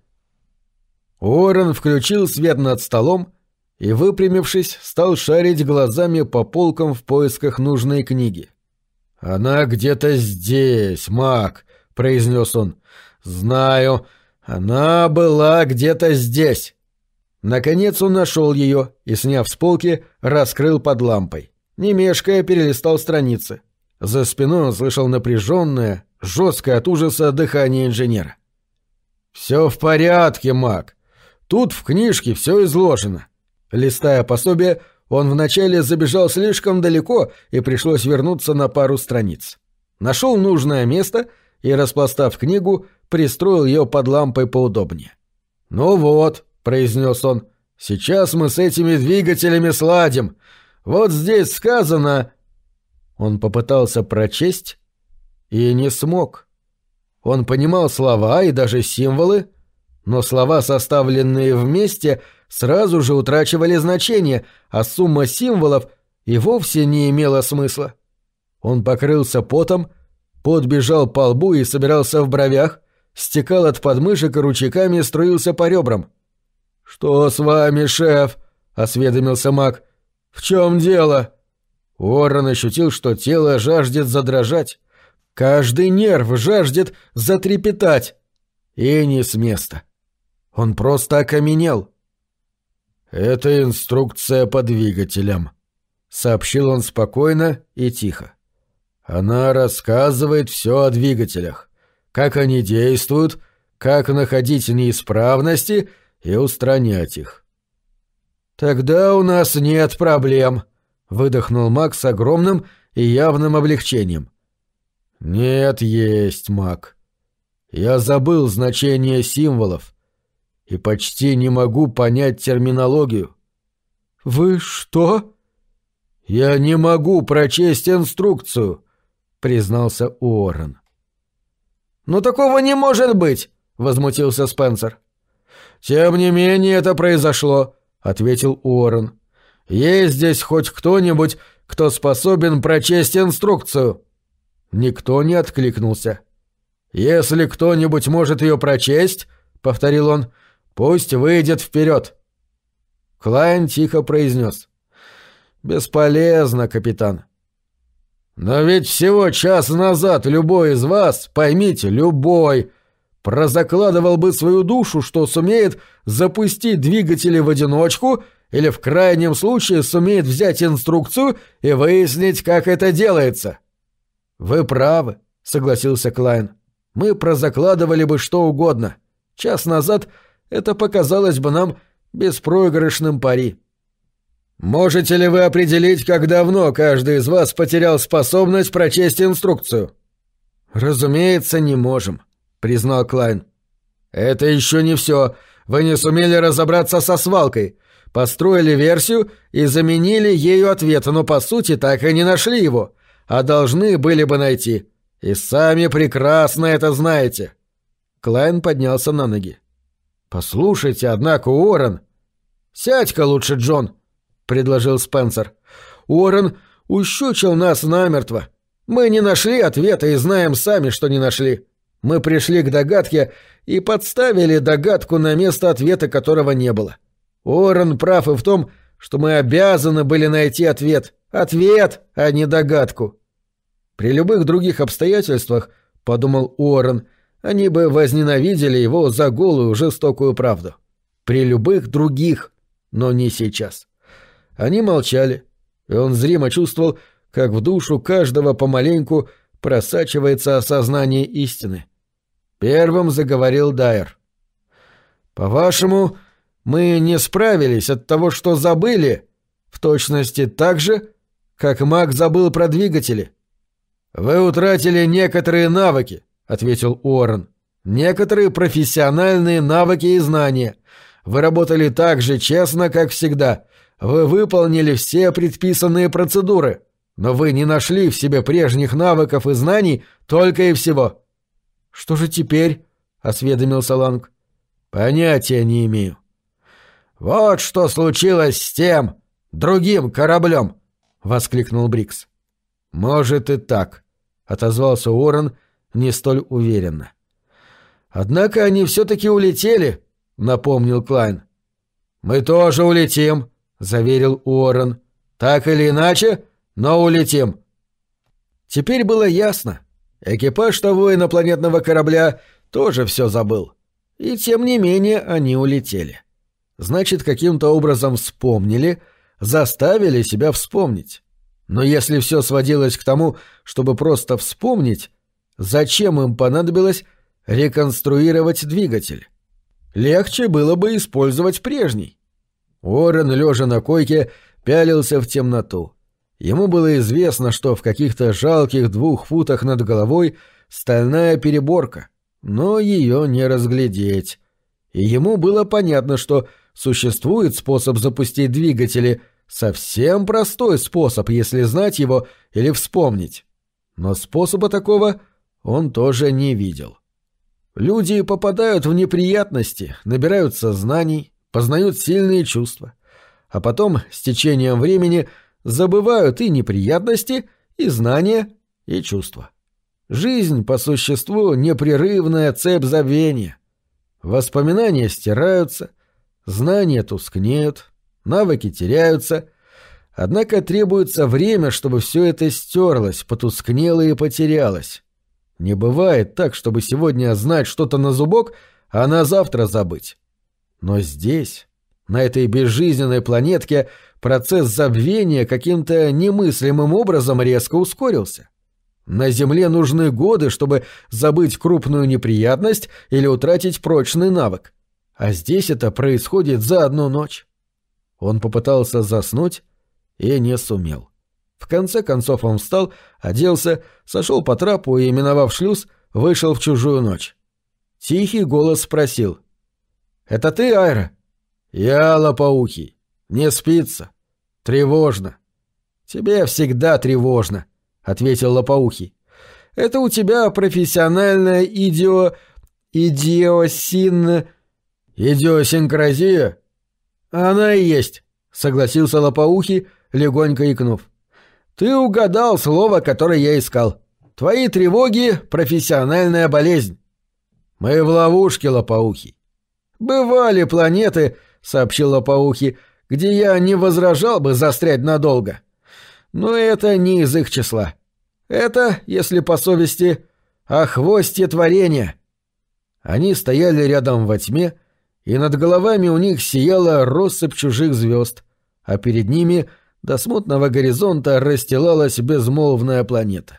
Уоррен включил свет над столом и, выпрямившись, стал шарить глазами по полкам в поисках нужной книги. «Она где-то здесь, Мак», — произнес он. «Знаю, она была где-то здесь». Наконец он нашел ее и, сняв с полки, раскрыл под лампой. Не мешкая, перелистал страницы. За спиной он слышал напряженное, жесткое от ужаса дыхание инженера. «Все в порядке, Мак. Тут в книжке все изложено». Листая пособие, он вначале забежал слишком далеко и пришлось вернуться на пару страниц. Нашел нужное место и, распластав книгу, пристроил ее под лампой поудобнее. «Ну вот», — произнес он, — «сейчас мы с этими двигателями сладим. Вот здесь сказано...» Он попытался прочесть и не смог. Он понимал слова и даже символы, но слова, составленные вместе, сразу же утрачивали значение, а сумма символов и вовсе не имела смысла. Он покрылся потом, пот бежал по лбу и собирался в бровях, стекал от подмышек и ручейками струился по ребрам. «Что с вами, шеф?» — осведомился Мак. «В чем дело?» Уоррен ощутил, что тело жаждет задрожать. Каждый нерв жаждет затрепетать. И не с места. Он просто окаменел. «Это инструкция по двигателям», — сообщил он спокойно и тихо. Она рассказывает все о двигателях, как они действуют, как находить неисправности и устранять их. «Тогда у нас нет проблем», — выдохнул Мак с огромным и явным облегчением. «Нет, есть, Мак. Я забыл значение символов и почти не могу понять терминологию». «Вы что?» «Я не могу прочесть инструкцию», — признался Уоррен. «Но такого не может быть!» — возмутился Спенсер. «Тем не менее это произошло», — ответил Уоррен. «Есть здесь хоть кто-нибудь, кто способен прочесть инструкцию?» Никто не откликнулся. «Если кто-нибудь может ее прочесть, — повторил он, — пусть выйдет вперед». Клайн тихо произнес. «Бесполезно, капитан». «Но ведь всего час назад любой из вас, поймите, любой, прозакладывал бы свою душу, что сумеет запустить двигатели в одиночку или в крайнем случае сумеет взять инструкцию и выяснить, как это делается». «Вы правы», — согласился Клайн. «Мы прозакладывали бы что угодно. Час назад это показалось бы нам беспроигрышным пари». «Можете ли вы определить, как давно каждый из вас потерял способность прочесть инструкцию?» «Разумеется, не можем», — признал Клайн. «Это еще не все. Вы не сумели разобраться со свалкой. Построили версию и заменили ею ответ, но по сути так и не нашли его, а должны были бы найти. И сами прекрасно это знаете». Клайн поднялся на ноги. «Послушайте, однако, Уоррен...» «Сядь-ка лучше, Джон», — предложил Спенсер. «Уоррен ущучил нас намертво. Мы не нашли ответа и знаем сами, что не нашли. Мы пришли к догадке и подставили догадку на место ответа, которого не было. Уоррен прав и в том, что мы обязаны были найти ответ. Ответ, а не догадку». «При любых других обстоятельствах, — подумал Уоррен, — они бы возненавидели его за голую жестокую правду. При любых других, но не сейчас». Они молчали, и он зримо чувствовал, как в душу каждого помаленьку просачивается осознание истины. Первым заговорил Дайер. «По-вашему, мы не справились от того, что забыли, в точности так же, как Мак забыл про двигатели?» «Вы утратили некоторые навыки», — ответил Уоррен. «Некоторые профессиональные навыки и знания. Вы работали так же честно, как всегда. Вы выполнили все предписанные процедуры, но вы не нашли в себе прежних навыков и знаний только и всего». «Что же теперь?» — осведомился Ланг. «Понятия не имею». «Вот что случилось с тем другим кораблем!» — воскликнул Брикс. «Может и так», — отозвался Уоррен не столь уверенно. «Однако они все-таки улетели», — напомнил Клайн. «Мы тоже улетим», — заверил Уоррен. «Так или иначе, но улетим». Теперь было ясно. Экипаж того инопланетного корабля тоже все забыл. И тем не менее они улетели. Значит, каким-то образом вспомнили, заставили себя вспомнить. Но если все сводилось к тому, чтобы просто вспомнить, зачем им понадобилось реконструировать двигатель? Легче было бы использовать прежний. Уоррен, лежа на койке, пялился в темноту. Ему было известно, что в каких-то жалких 2 футах над головой стальная переборка, но ее не разглядеть. И ему было понятно, что существует способ запустить двигатели, совсем простой способ, если знать его или вспомнить. Но способа такого он тоже не видел. Люди попадают в неприятности, набираются знаний, познают сильные чувства, а потом, с течением времени, забывают и неприятности, и знания, и чувства. Жизнь, по существу, непрерывная цепь забвения. Воспоминания стираются, знания тускнеют, навыки теряются, однако требуется время, чтобы все это стерлось, потускнело и потерялось. Не бывает так, чтобы сегодня знать что-то на зубок, а на завтра забыть. Но здесь, на этой безжизненной планетке, процесс забвения каким-то немыслимым образом резко ускорился. На Земле нужны годы, чтобы забыть крупную неприятность или утратить прочный навык. А здесь это происходит за одну ночь. Он попытался заснуть и не сумел. В конце концов он встал, оделся, сошел по трапу и, миновав шлюз, вышел в чужую ночь. Тихий голос спросил: «Это ты, Айра?» «Я, Лопоухий. Не спится. Тревожно». «Тебе всегда тревожно», — ответил Лопоухий. «Это у тебя профессиональная идиосинкразия?» «Она и есть», — согласился Лопоухий, легонько икнув. «Ты угадал слово, которое я искал. Твои тревоги — профессиональная болезнь». «Мы в ловушке, Лопоухий». «Бывали планеты», — сообщил Лопоухий, — «где я не возражал бы застрять надолго. Но это не из их числа. Это, если по совести, хвосте творения». Они стояли рядом во тьме, и над головами у них сияла россыпь чужих звезд, а перед ними до смутного горизонта расстилалась безмолвная планета.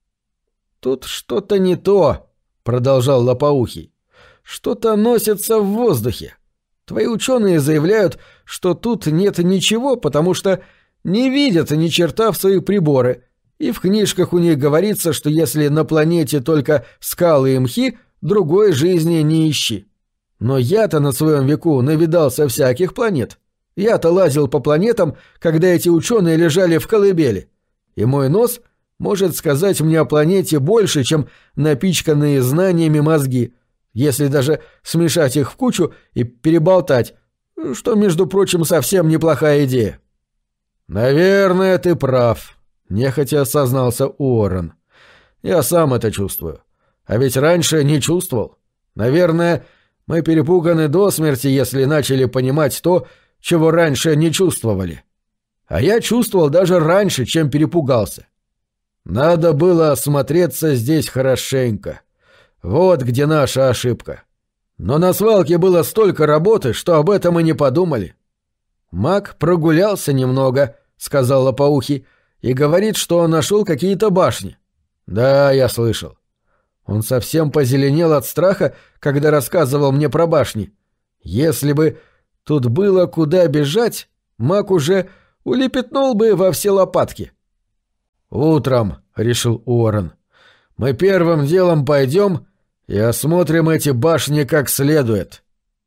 «Тут что-то не то», — продолжал Лопоухий. «Что-то носится в воздухе. Твои ученые заявляют, что тут нет ничего, потому что не видят ни черта в свои приборы, и в книжках у них говорится, что если на планете только скалы и мхи, другой жизни не ищи. Но я-то на своем веку навидался всяких планет. Я-то лазил по планетам, когда эти ученые лежали в колыбели. И мой нос может сказать мне о планете больше, чем напичканные знаниями мозги, если даже смешать их в кучу и переболтать, что, между прочим, совсем неплохая идея». «Наверное, ты прав», — нехотя осознался Уоррен. «Я сам это чувствую. А ведь раньше не чувствовал. Наверное, мы перепуганы до смерти, если начали понимать то, чего раньше не чувствовали. А я чувствовал даже раньше, чем перепугался. Надо было осмотреться здесь хорошенько. Вот где наша ошибка. Но на свалке было столько работы, что об этом и не подумали». «Маг прогулялся немного», — сказал Лопоухий, — «и говорит, что нашел какие-то башни». «Да, я слышал». Он совсем позеленел от страха, когда рассказывал мне про башни. Если бы тут было куда бежать, маг уже улепетнул бы во все лопатки. «Утром», — решил Уоррен, — «мы первым делом пойдем и осмотрим эти башни как следует».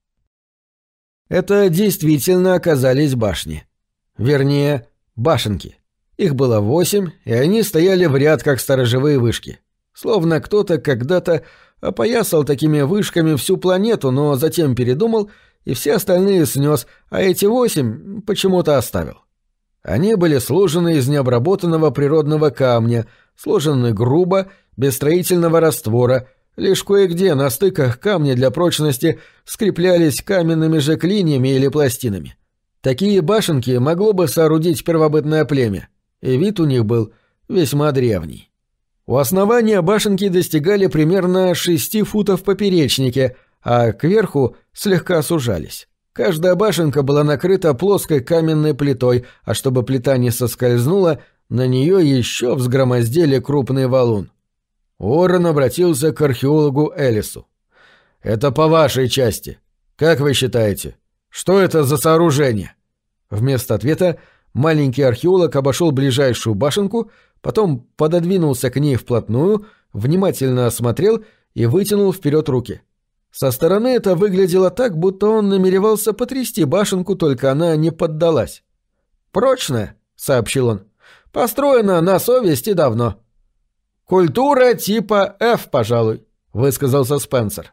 Это действительно оказались башни. Вернее, башенки. Их было 8, и они стояли в ряд, как сторожевые вышки. Словно кто-то когда-то опоясал такими вышками всю планету, но затем передумал и все остальные снес, а эти 8 почему-то оставил. Они были сложены из необработанного природного камня, сложены грубо, без строительного раствора. Лишь кое-где на стыках камни для прочности скреплялись каменными же клиньями или пластинами. Такие башенки могло бы соорудить первобытное племя, и вид у них был весьма древний. У основания башенки достигали примерно 6 футов в поперечнике, а кверху слегка сужались. Каждая башенка была накрыта плоской каменной плитой, а чтобы плита не соскользнула, на нее еще взгромоздили крупный валун. Уоррен обратился к археологу Элису. «Это по вашей части. Как вы считаете, что это за сооружение?» Вместо ответа маленький археолог обошел ближайшую башенку, потом пододвинулся к ней вплотную, внимательно осмотрел и вытянул вперед руки. Со стороны это выглядело так, будто он намеревался потрясти башенку, только она не поддалась. «Прочная», — сообщил он, — «построена на совести давно». «Культура типа F, пожалуй», — высказался Спенсер.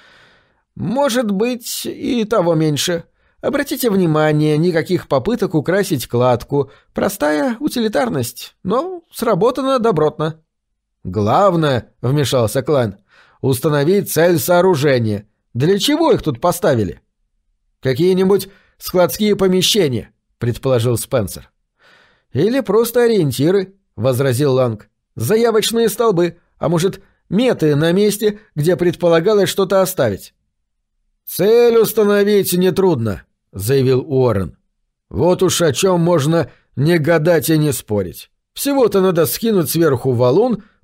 «Может быть, и того меньше. Обратите внимание, никаких попыток украсить кладку. Простая утилитарность, но сработано добротно». «Главное», — вмешался Клайн, — «установить цель сооружения. Для чего их тут поставили?» «Какие-нибудь складские помещения», — предположил Спенсер. «Или просто ориентиры», — возразил Ланг. «Заявочные столбы, а может, меты на месте, где предполагалось что-то оставить». «Цель установить нетрудно», — заявил Уоррен. «Вот уж о чем можно не гадать и не спорить. Всего-то надо скинуть сверху валун,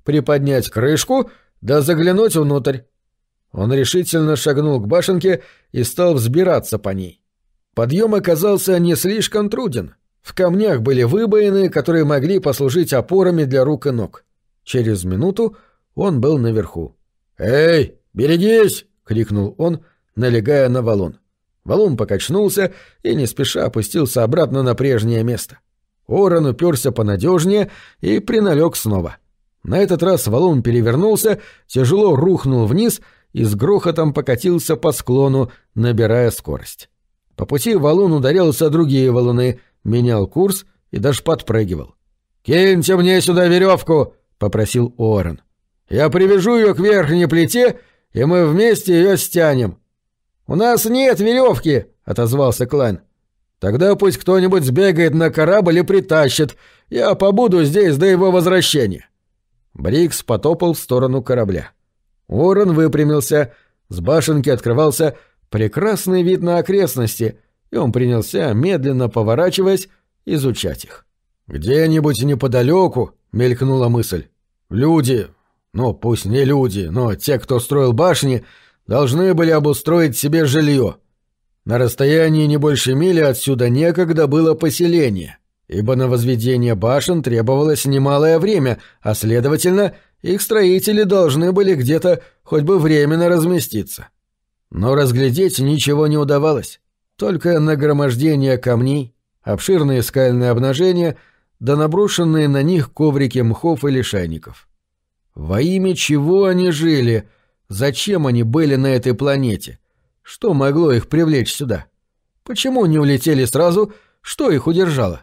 приподнять крышку да заглянуть внутрь. Он решительно шагнул к башенке и стал взбираться по ней. Подъем оказался не слишком труден. В камнях были выбоины, которые могли послужить опорами для рук и ног. Через минуту он был наверху. «Эй, берегись!» — крикнул он, налегая на валун. Валун покачнулся и не спеша опустился обратно на прежнее место. Уоррен уперся понадежнее и приналег снова. На этот раз валун перевернулся, тяжело рухнул вниз и с грохотом покатился по склону, набирая скорость. По пути валун ударялся о другие валуны, менял курс и даже подпрыгивал. «Киньте мне сюда веревку!» — попросил Уоррен. «Я привяжу ее к верхней плите, и мы вместе ее стянем». «У нас нет веревки!» — отозвался Клайн. «Тогда пусть кто-нибудь сбегает на корабль и притащит. Я побуду здесь до его возвращения». Брикс потопал в сторону корабля. Уоррен выпрямился. С башенки открывался прекрасный вид на окрестности, и он принялся, медленно поворачиваясь, изучать их. «Где-нибудь неподалеку», — мелькнула мысль, — «люди, ну пусть не люди, но те, кто строил башни, должны были обустроить себе жилье. На расстоянии не больше мили отсюда некогда было поселение, ибо на возведение башен требовалось немалое время, а, следовательно, их строители должны были где-то хоть бы временно разместиться. Но разглядеть ничего не удавалось, только нагромождение камней, обширные скальные обнажения да наброшенные на них коврики мхов и лишайников. Во имя чего они жили? Зачем они были на этой планете? Что могло их привлечь сюда? Почему не улетели сразу? Что их удержало?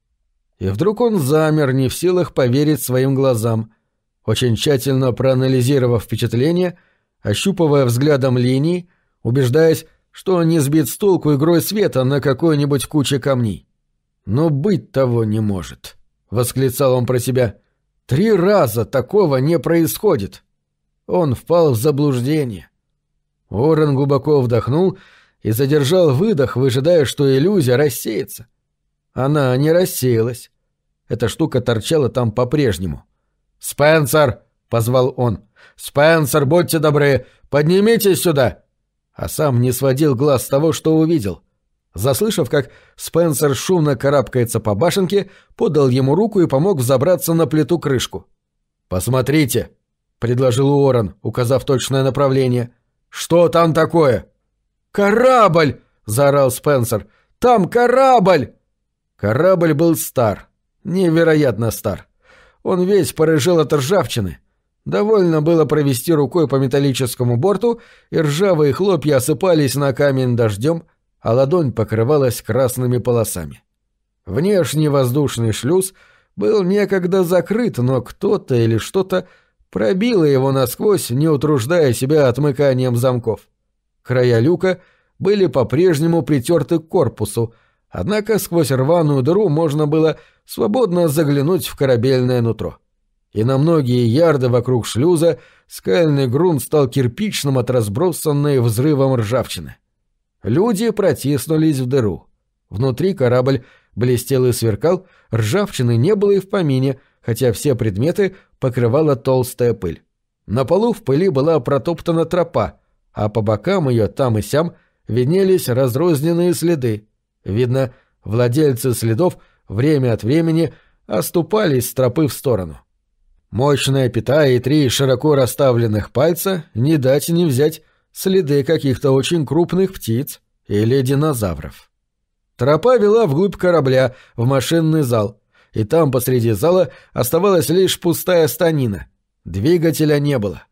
И вдруг он замер, не в силах поверить своим глазам. Очень тщательно проанализировав впечатление, ощупывая взглядом линии, убеждаясь, что он не сбит с толку игрой света на какой-нибудь куче камней. «Но быть того не может», — восклицал он про себя. 3 раза такого не происходит». Он впал в заблуждение. Уоррен глубоко вдохнул и задержал выдох, выжидая, что иллюзия рассеется. Она не рассеялась. Эта штука торчала там по-прежнему. «Спенсер!» — позвал он. «Спенсер, будьте добры, поднимитесь сюда!» А сам не сводил глаз с того, что увидел. Заслышав, как Спенсер шумно карабкается по башенке, подал ему руку и помог взобраться на плиту-крышку. «Посмотрите!» — предложил Уоррен, указав точное направление. «Что там такое?» «Корабль!» — заорал Спенсер. «Там корабль!» Корабль был стар. Невероятно стар. Он весь порыжел от ржавчины. Довольно было провести рукой по металлическому борту, и ржавые хлопья осыпались на камень дождем, а ладонь покрывалась красными полосами. Внешний воздушный шлюз был некогда закрыт, но кто-то или что-то пробило его насквозь, не утруждая себя отмыканием замков. Края люка были по-прежнему притерты к корпусу, однако сквозь рваную дыру можно было свободно заглянуть в корабельное нутро. И на многие ярды вокруг шлюза скальный грунт стал кирпичным от разбросанной взрывом ржавчины. Люди протиснулись в дыру. Внутри корабль блестел и сверкал, ржавчины не было и в помине, хотя все предметы покрывала толстая пыль. На полу в пыли была протоптана тропа, а по бокам ее там и сям виднелись разрозненные следы. Видно, владельцы следов время от времени оступались с тропы в сторону. Мощная пята и 3 широко расставленных пальца, не дать не взять, следы каких-то очень крупных птиц или динозавров. Тропа вела вглубь корабля, в машинный зал, и там посреди зала оставалась лишь пустая станина. Двигателя не было.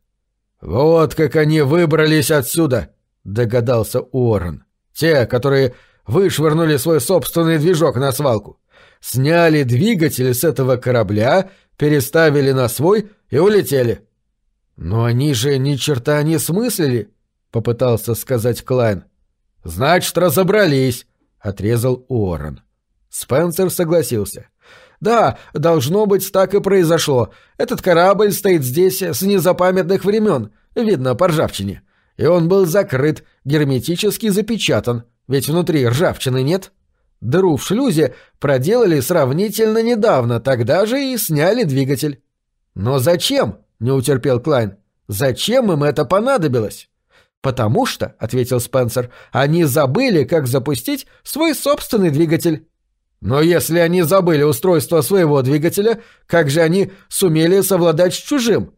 «Вот как они выбрались отсюда», — догадался Уоррен. «Те, которые вышвырнули свой собственный движок на свалку. Сняли двигатель с этого корабля, переставили на свой и улетели». «Но они же ни черта не смыслили», — попытался сказать Клайн. «Значит, разобрались», — отрезал Уоррен. Спенсер согласился. «Да, должно быть, так и произошло. Этот корабль стоит здесь с незапамятных времен, видно по ржавчине. И он был закрыт, герметически запечатан, ведь внутри ржавчины нет. Дыру в шлюзе проделали сравнительно недавно, тогда же и сняли двигатель». «Но зачем?» — не утерпел Клайн. «Зачем им это понадобилось?» «Потому что», — ответил Спенсер, — «они забыли, как запустить свой собственный двигатель». «Но если они забыли устройство своего двигателя, как же они сумели совладать с чужим?»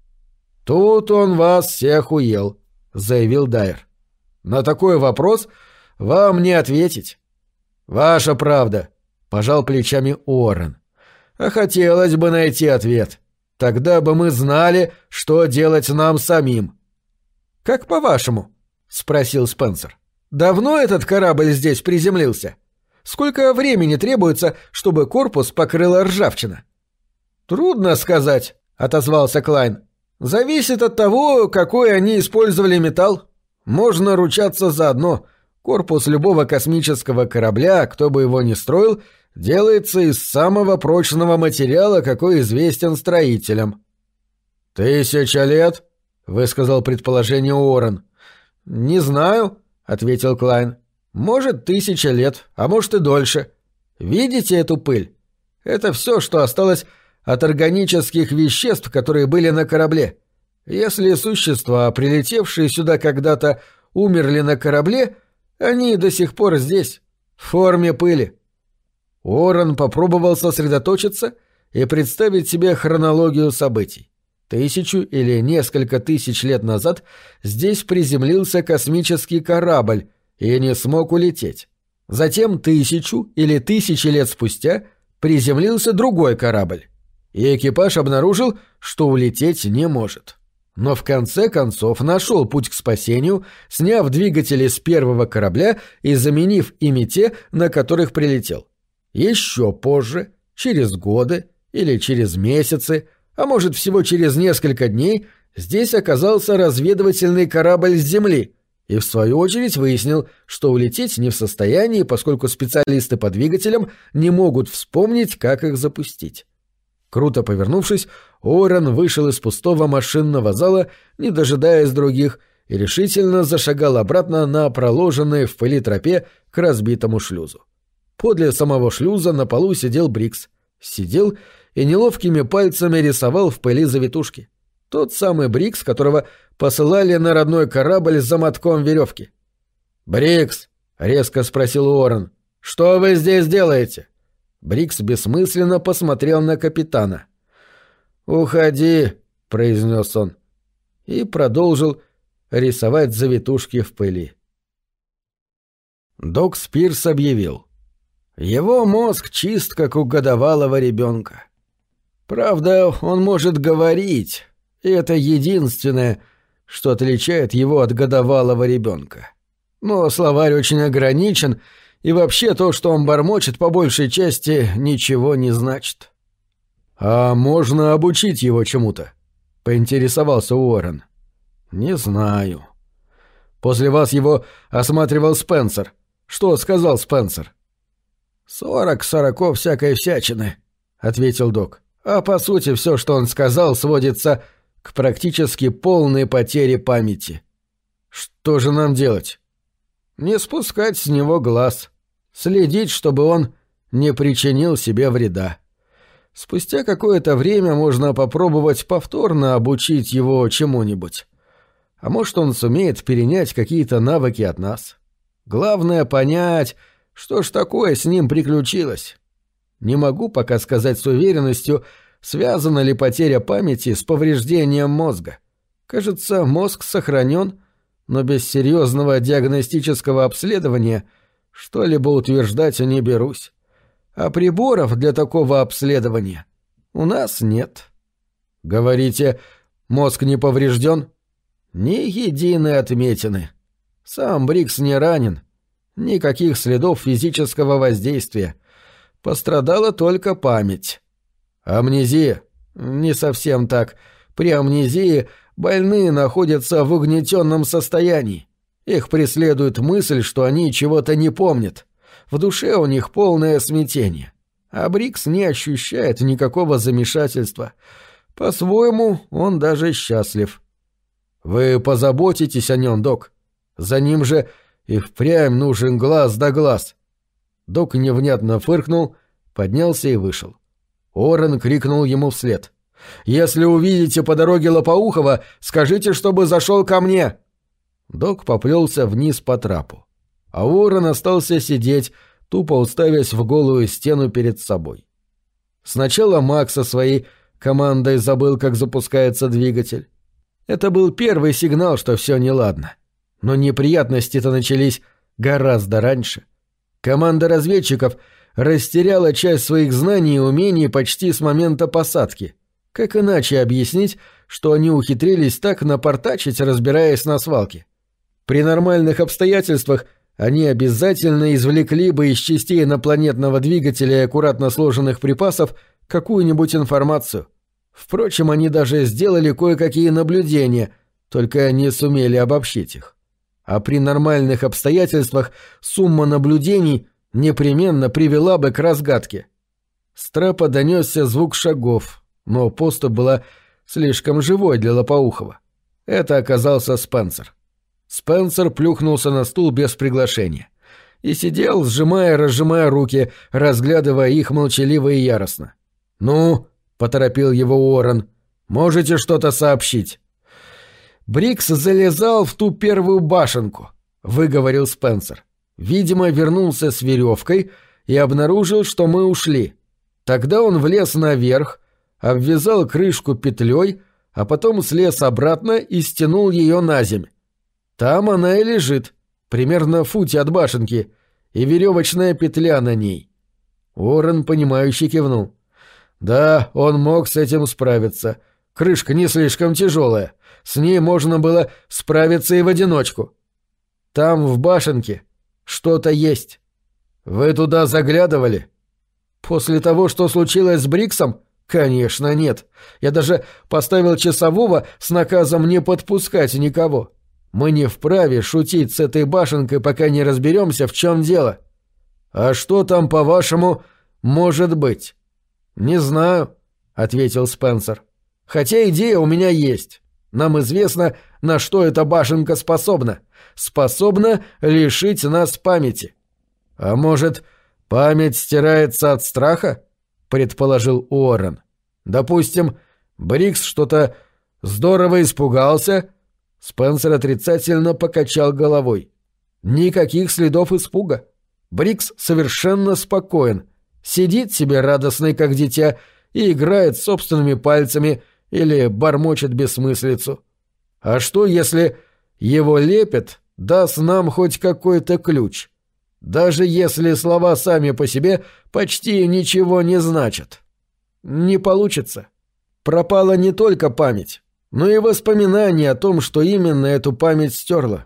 «Тут он вас всех уел», — заявил Дайер. «На такой вопрос вам не ответить». «Ваша правда», — пожал плечами Уоррен. «А хотелось бы найти ответ. Тогда бы мы знали, что делать нам самим». «Как по-вашему?» — спросил Спенсер. «Давно этот корабль здесь приземлился? Сколько времени требуется, чтобы корпус покрыла ржавчина?» «Трудно сказать», — отозвался Клайн. «Зависит от того, какой они использовали металл. Можно ручаться за одно. Корпус любого космического корабля, кто бы его ни строил, делается из самого прочного материала, какой известен строителям». «1000 лет?» — высказал предположение Уоррен. «Не знаю», — ответил Клайн. «Может, 1000 лет, а может и дольше. Видите эту пыль? Это все, что осталось от органических веществ, которые были на корабле. Если существа, прилетевшие сюда когда-то, умерли на корабле, они до сих пор здесь, в форме пыли». Уоррен попробовал сосредоточиться и представить себе хронологию событий. 1000 или несколько тысяч лет назад здесь приземлился космический корабль и не смог улететь. Затем 1000 или 1000 лет спустя приземлился другой корабль, и экипаж обнаружил, что улететь не может. Но в конце концов нашел путь к спасению, сняв двигатели с первого корабля и заменив ими те, на которых прилетел. Еще позже, через годы или через месяцы, а может всего через несколько дней, здесь оказался разведывательный корабль с Земли и в свою очередь выяснил, что улететь не в состоянии, поскольку специалисты по двигателям не могут вспомнить, как их запустить. Круто повернувшись, Уоррен вышел из пустого машинного зала, не дожидаясь других, и решительно зашагал обратно на проложенной в пыли тропе к разбитому шлюзу. Подле самого шлюза на полу сидел Брикс. Сидел и неловкими пальцами рисовал в пыли завитушки. Тот самый Брикс, которого посылали на родной корабль за мотком веревки. «Брикс!» — резко спросил Уоррен. «Что вы здесь делаете?» Брикс бессмысленно посмотрел на капитана. «Уходи!» — произнес он. И продолжил рисовать завитушки в пыли. Док Спирс объявил. Его мозг чист, как у годовалого ребенка. Правда, он может говорить, и это единственное, что отличает его от годовалого ребенка. Но словарь очень ограничен, и вообще то, что он бормочет, по большей части ничего не значит. «А можно обучить его чему-то?» — поинтересовался Уоррен. «Не знаю». «После вас его осматривал Спенсер. Что сказал Спенсер?» 40 всякой всячины», — ответил док. «А по сути все, что он сказал, сводится к практически полной потере памяти». «Что же нам делать?» «Не спускать с него глаз. Следить, чтобы он не причинил себе вреда. Спустя какое-то время можно попробовать повторно обучить его чему-нибудь. А может, он сумеет перенять какие-то навыки от нас. Главное понять, что ж такое с ним приключилось. Не могу пока сказать с уверенностью, связана ли потеря памяти с повреждением мозга. Кажется, мозг сохранен, но без серьезного диагностического обследования что-либо утверждать не берусь. А приборов для такого обследования у нас нет. Говорите, мозг не поврежден? Ни единой отметины. Сам Брикс не ранен. Никаких следов физического воздействия. Пострадала только память. Амнезия? Не совсем так. При амнезии больные находятся в угнетенном состоянии. Их преследует мысль, что они чего-то не помнят. В душе у них полное смятение. А Брикс не ощущает никакого замешательства. По-своему, он даже счастлив. Вы позаботитесь о нем, док. За ним же и впрямь нужен глаз да глаз. Док невнятно фыркнул, поднялся и вышел. Уоррен крикнул ему вслед. Если увидите по дороге Лопоухова, скажите, чтобы зашел ко мне». Док поплелся вниз по трапу, а Уоррен остался сидеть, тупо уставясь в голую стену перед собой. Сначала Мак со своей командой забыл, как запускается двигатель. Это был первый сигнал, что все неладно. Но неприятности-то начались гораздо раньше. Команда разведчиков растеряла часть своих знаний и умений почти с момента посадки. Как иначе объяснить, что они ухитрились так напортачить, разбираясь на свалке? При нормальных обстоятельствах они обязательно извлекли бы из частей инопланетного двигателя и аккуратно сложенных припасов какую-нибудь информацию. Впрочем, они даже сделали кое-какие наблюдения, только не сумели обобщить их. А при нормальных обстоятельствах сумма наблюдений непременно привела бы к разгадке. С трапа донесся звук шагов, но поступь была слишком живой для Лопоухова. Это оказался Спенсер. Спенсер плюхнулся на стул без приглашения и сидел, сжимая и разжимая руки, разглядывая их молчаливо и яростно. «Ну?» — поторопил его Уоррен. «Можете что-то сообщить?» «Брикс залезал в ту первую башенку», — выговорил Спенсер. «Видимо, вернулся с веревкой и обнаружил, что мы ушли. Тогда он влез наверх, обвязал крышку петлей, а потом слез обратно и стянул ее на земь. Там она и лежит, примерно в футе от башенки, и веревочная петля на ней». Уоррен, понимающе кивнул. «Да, он мог с этим справиться. Крышка не слишком тяжелая. С ней можно было справиться и в одиночку. Там, в башенке, что-то есть. Вы туда заглядывали?» «После того, что случилось с Бриксом? Конечно, нет. Я даже поставил часового с наказом не подпускать никого. Мы не вправе шутить с этой башенкой, пока не разберемся, в чем дело. А что там, по-вашему, может быть?» «Не знаю», — ответил Спенсер. «Хотя идея у меня есть. Нам известно, на что эта башенка способна. Способна лишить нас памяти». «А может, память стирается от страха?» — предположил Уоррен. «Допустим, Брикс что-то здорово испугался». Спенсер отрицательно покачал головой. «Никаких следов испуга. Брикс совершенно спокоен. Сидит себе радостный, как дитя, и играет собственными пальцами или бормочет бессмыслицу. А что, если его лепет даст нам хоть какой-то ключ? Даже если слова сами по себе почти ничего не значат. Не получится. Пропала не только память, но и воспоминания о том, что именно эту память стерла.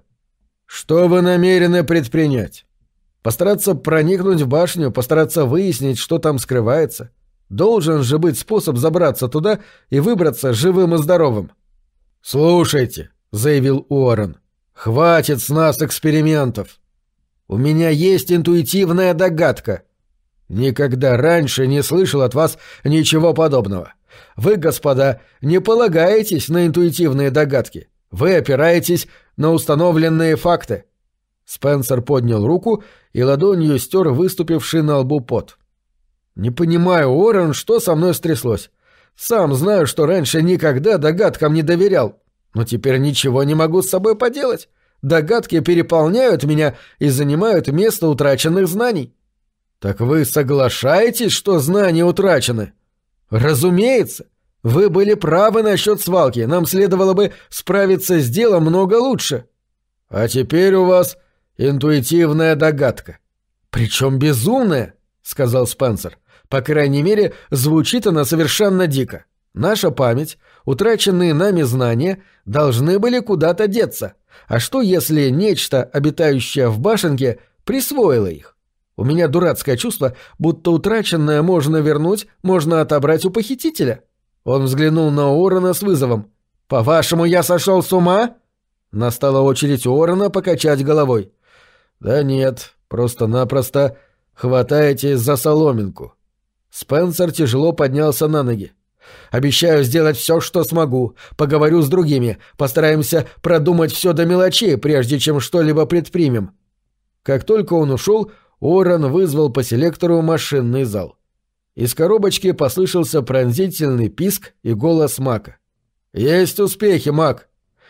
Что вы намерены предпринять? Постараться проникнуть в башню, постараться выяснить, что там скрывается. Должен же быть способ забраться туда и выбраться живым и здоровым. «Слушайте», — заявил Уоррен, — «хватит с нас экспериментов. У меня есть интуитивная догадка. Никогда раньше не слышал от вас ничего подобного. Вы, господа, не полагаетесь на интуитивные догадки. Вы опираетесь на установленные факты». Спенсер поднял руку и ладонью стер выступивший на лбу пот. «Не понимаю, Уоррен, что со мной стряслось. Сам знаю, что раньше никогда догадкам не доверял, но теперь ничего не могу с собой поделать. Догадки переполняют меня и занимают место утраченных знаний». «Так вы соглашаетесь, что знания утрачены?» «Разумеется. Вы были правы насчет свалки. Нам следовало бы справиться с делом много лучше». «А теперь у вас интуитивная догадка». «Причем безумная», — сказал Спенсер. «По крайней мере, звучит она совершенно дико. Наша память, утраченные нами знания должны были куда-то деться. А что, если нечто, обитающее в башенке, присвоило их? У меня дурацкое чувство, будто утраченное можно вернуть, можно отобрать у похитителя». Он взглянул на Уоррена с вызовом. «По-вашему, я сошел с ума?» Настала очередь Уоррена покачать головой. «Да нет, просто-напросто хватаетесь за соломинку». Спенсер тяжело поднялся на ноги. «Обещаю сделать все, что смогу. Поговорю с другими. Постараемся продумать все до мелочей, прежде чем что-либо предпримем». Как только он ушел, Уоррен вызвал по селектору машинный зал. Из коробочки послышался пронзительный писк и голос Мака. «Есть успехи, Мак!»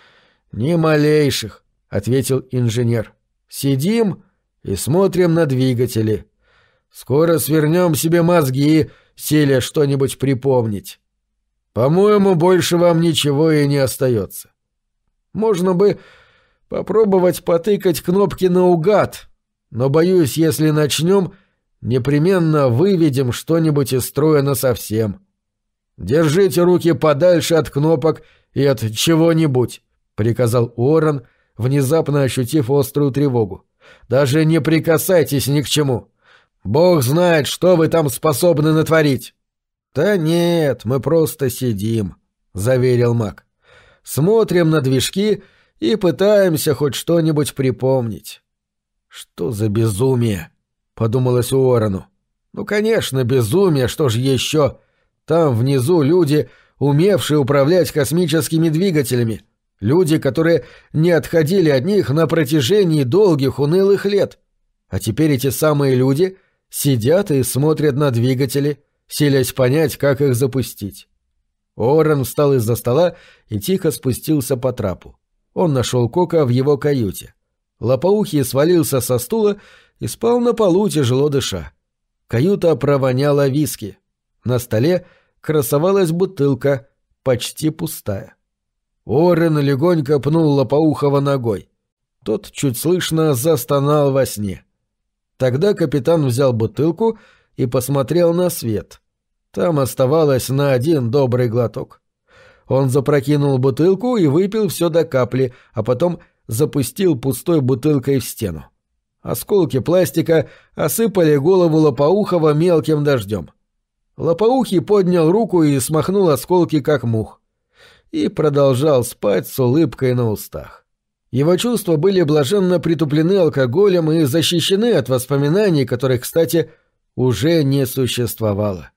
«Ни малейших», — ответил инженер. «Сидим и смотрим на двигатели. Скоро свернем себе мозги, силя что-нибудь припомнить. По-моему, больше вам ничего и не остается. Можно бы попробовать потыкать кнопки наугад, но, боюсь, если начнем, непременно выведем что-нибудь из строя насовсем. Держите руки подальше от кнопок и от чего-нибудь», — приказал Уоррен, внезапно ощутив острую тревогу. «Даже не прикасайтесь ни к чему. Бог знает, что вы там способны натворить». «Да нет, мы просто сидим», — заверил Мак. «Смотрим на движки и пытаемся хоть что-нибудь припомнить». «Что за безумие?» — подумалось Уоррену. «Ну, конечно, безумие, что же еще? Там внизу люди, умевшие управлять космическими двигателями. Люди, которые не отходили от них на протяжении долгих унылых лет. А теперь эти самые люди сидят и смотрят на двигатели, силясь понять, как их запустить». Уоррен встал из-за стола и тихо спустился по трапу. Он нашел Кока в его каюте. Лопоухий свалился со стула и спал на полу, тяжело дыша. Каюта провоняла виски. На столе красовалась бутылка, почти пустая. Уоррен легонько пнул Лопоухова ногой. Тот чуть слышно застонал во сне. Тогда капитан взял бутылку и посмотрел на свет. Там оставалось на один добрый глоток. Он запрокинул бутылку и выпил все до капли, а потом запустил пустой бутылкой в стену. Осколки пластика осыпали голову Лопоухова мелким дождем. Лопоухий поднял руку и смахнул осколки, как мух. И продолжал спать с улыбкой на устах. Его чувства были блаженно притуплены алкоголем и защищены от воспоминаний, которых, кстати, уже не существовало.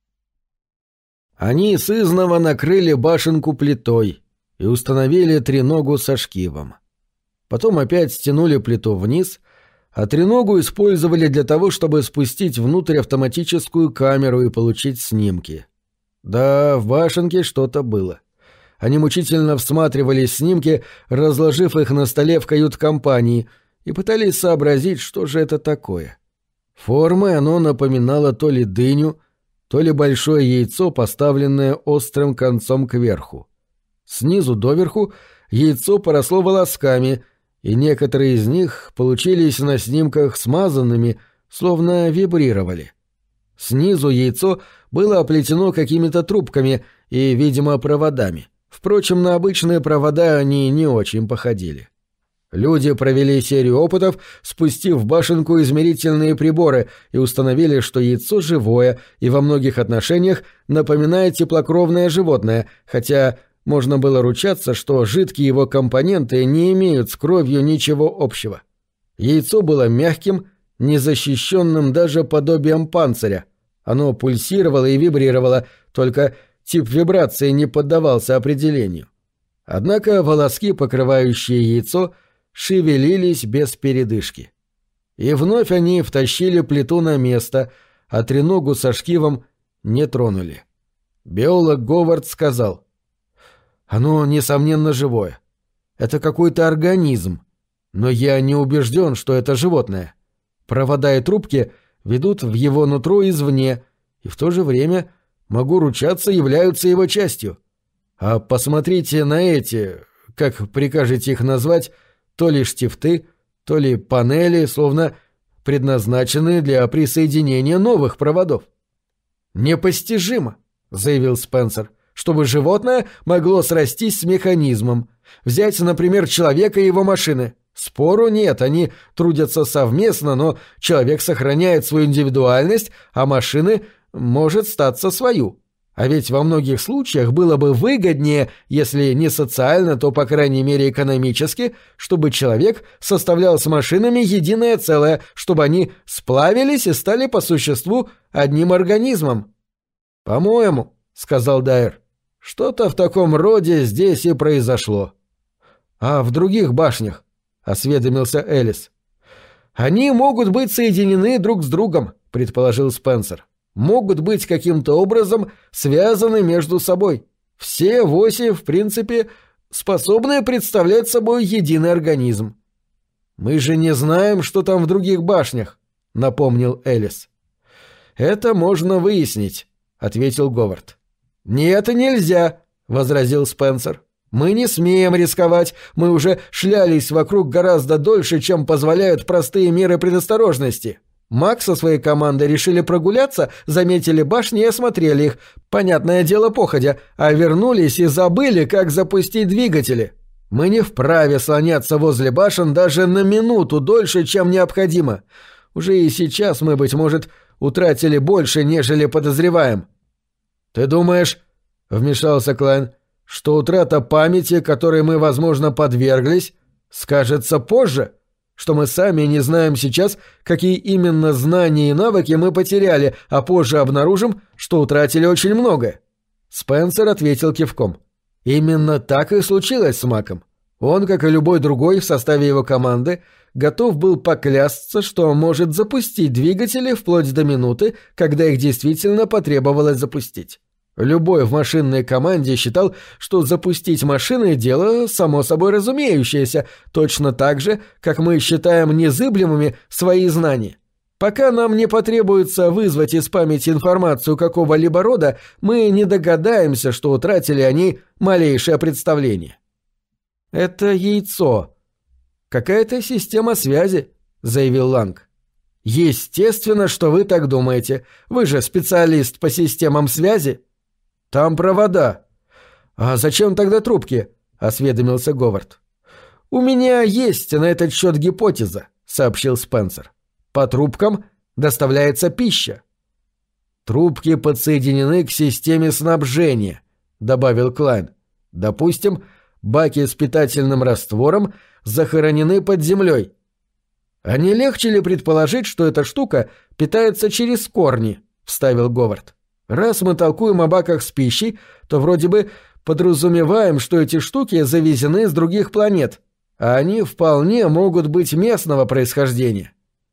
Они сызнова накрыли башенку плитой и установили треногу со шкивом. Потом опять стянули плиту вниз, а треногу использовали для того, чтобы спустить внутрь автоматическую камеру и получить снимки. Да, в башенке что-то было. Они мучительно всматривались в снимки, разложив их на столе в кают-компании, и пытались сообразить, что же это такое. Формой оно напоминало то ли дыню, то ли большое яйцо, поставленное острым концом кверху. Снизу доверху яйцо поросло волосками, и некоторые из них получились на снимках смазанными, словно вибрировали. Снизу яйцо было оплетено какими-то трубками и, видимо, проводами. Впрочем, на обычные провода они не очень походили. Люди провели серию опытов, спустив в башенку измерительные приборы, и установили, что яйцо живое и во многих отношениях напоминает теплокровное животное, хотя можно было ручаться, что жидкие его компоненты не имеют с кровью ничего общего. Яйцо было мягким, незащищенным даже подобием панциря. Оно пульсировало и вибрировало, только тип вибрации не поддавался определению. Однако волоски, покрывающие яйцо, шевелились без передышки. И вновь они втащили плиту на место, а треногу со шкивом не тронули. Биолог Говард сказал: «Оно, несомненно, живое. Это какой-то организм, но я не убежден, что это животное. Провода и трубки ведут в его нутро извне, и в то же время, могу ручаться, являются его частью. А посмотрите на эти, как прикажете их назвать, то ли штифты, то ли панели, словно предназначенные для присоединения новых проводов». «Непостижимо», — заявил Спенсер, «чтобы животное могло срастись с механизмом. Взять, например, человека и его машины. Спору нет, они трудятся совместно, но человек сохраняет свою индивидуальность, а машины может статься свою. А ведь во многих случаях было бы выгоднее, если не социально, то, по крайней мере, экономически, чтобы человек составлял с машинами единое целое, чтобы они сплавились и стали по существу одним организмом». «По-моему, — сказал Дайер, — что-то в таком роде здесь и произошло». «А в других башнях?» — осведомился Элис. «Они могут быть соединены друг с другом», — предположил Спенсер. могут быть каким-то образом связаны между собой. Все 8, в принципе, способны представлять собой единый организм. «Мы же не знаем, что там в других башнях», — напомнил Элис. «Это можно выяснить», — ответил Говард. «Нет, нельзя», — возразил Спенсер. «Мы не смеем рисковать, мы уже шлялись вокруг гораздо дольше, чем позволяют простые меры предосторожности. Макс со своей командой решили прогуляться, заметили башни и осмотрели их, понятное дело походя, а вернулись и забыли, как запустить двигатели. Мы не вправе слоняться возле башен даже на минуту дольше, чем необходимо. Уже и сейчас мы, быть может, утратили больше, нежели подозреваем». «Ты думаешь, — вмешался Клайн, — что утрата памяти, которой мы, возможно, подверглись, скажется позже? Что мы сами не знаем сейчас, какие именно знания и навыки мы потеряли, а позже обнаружим, что утратили очень многое?» Спенсер ответил кивком. Именно так и случилось с Маком. Он, как и любой другой в составе его команды, готов был поклясться, что может запустить двигатели вплоть до минуты, когда их действительно потребовалось запустить. Любой в машинной команде считал, что запустить машины – дело само собой разумеющееся, точно так же, как мы считаем незыблемыми свои знания. Пока нам не потребуется вызвать из памяти информацию какого-либо рода, мы не догадаемся, что утратили они малейшее представление. «Это яйцо. Какая-то система связи», — заявил Ланг. «Естественно, что вы так думаете. Вы же специалист по системам связи». «Там провода». «А зачем тогда трубки?» — осведомился Говард. «У меня есть на этот счет гипотеза», — сообщил Спенсер. «По трубкам доставляется пища». «Трубки подсоединены к системе снабжения», — добавил Клайн. «Допустим, баки с питательным раствором захоронены под землей». «А не легче ли предположить, что эта штука питается через корни?» — вставил Говард. «Раз мы толкуем о баках с пищей, то вроде бы подразумеваем, что эти штуки завезены с других планет, а они вполне могут быть местного происхождения».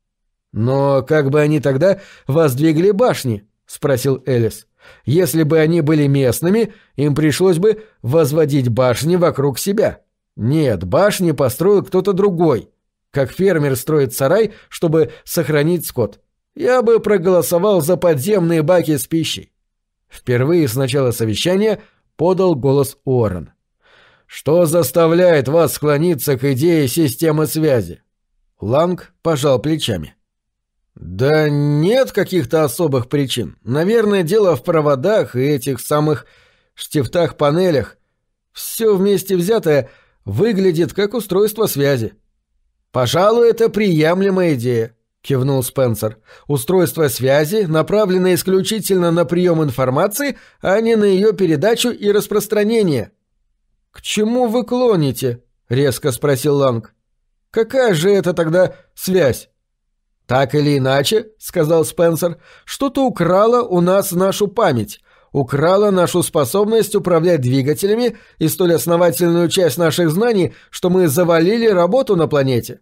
«Но как бы они тогда воздвигли башни?» — спросил Элис. «Если бы они были местными, им пришлось бы возводить башни вокруг себя. Нет, башни построил кто-то другой, как фермер строит сарай, чтобы сохранить скот. Я бы проголосовал за подземные баки с пищей». Впервые с начала совещания подал голос Уоррен. «Что заставляет вас склониться к идее системы связи?» Ланг пожал плечами. «Да нет каких-то особых причин. Наверное, дело в проводах и этих самых штифтах-панелях. Все вместе взятое выглядит как устройство связи». «Пожалуй, это приемлемая идея», — кивнул Спенсер. «Устройство связи направлено исключительно на прием информации, а не на ее передачу и распространение». «К чему вы клоните?» — резко спросил Ланг. «Какая же это тогда связь?» «Так или иначе, — сказал Спенсер, — что-то украло у нас нашу память, украло нашу способность управлять двигателями и столь основательную часть наших знаний, что мы завалили работу на планете».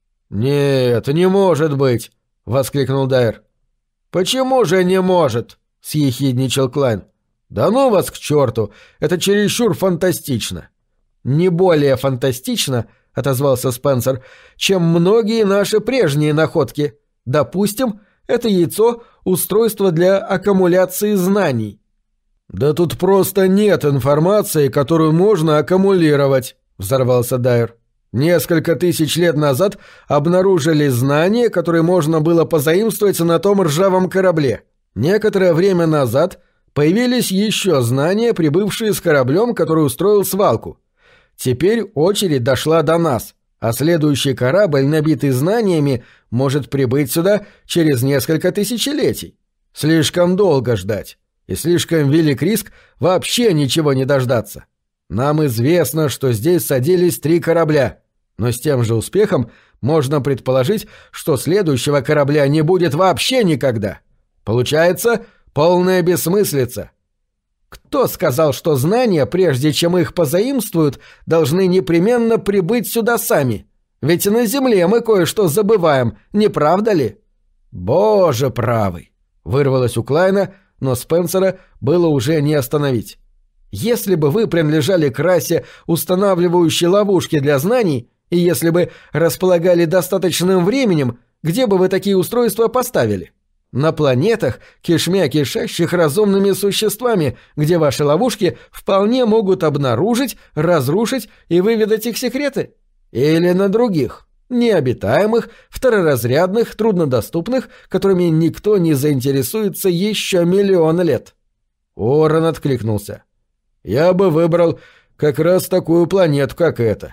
«Нет, не может быть!» — воскликнул Дайер. «Почему же не может?» — съехидничал Клайн. «Да ну вас к черту! Это чересчур фантастично!» «Не более фантастично, — отозвался Спенсер, — чем многие наши прежние находки. Допустим, это яйцо — устройство для аккумуляции знаний». «Да тут просто нет информации, которую можно аккумулировать», — взорвался Дайер. «Несколько тысяч лет назад обнаружили знания, которые можно было позаимствовать на том ржавом корабле. Некоторое время назад появились еще знания, прибывшие с кораблем, который устроил свалку. Теперь очередь дошла до нас, а следующий корабль, набитый знаниями, может прибыть сюда через несколько тысячелетий. Слишком долго ждать, и слишком велик риск вообще ничего не дождаться. Нам известно, что здесь садились 3 корабля, но с тем же успехом можно предположить, что следующего корабля не будет вообще никогда. Получается полная бессмыслица. Кто сказал, что знания, прежде чем их позаимствуют, должны непременно прибыть сюда сами? Ведь на Земле мы кое-что забываем, не правда ли? Боже правый! Вырвалось у Клайна, но Спенсера было уже не остановить. «Если бы вы принадлежали к расе, устанавливающей ловушки для знаний, и если бы располагали достаточным временем, где бы вы такие устройства поставили? На планетах, кишмя кишащих разумными существами, где ваши ловушки вполне могут обнаружить, разрушить и выведать их секреты? Или на других, необитаемых, второразрядных, труднодоступных, которыми никто не заинтересуется еще миллион лет?» Уоррен откликнулся. «Я бы выбрал как раз такую планету, как эта».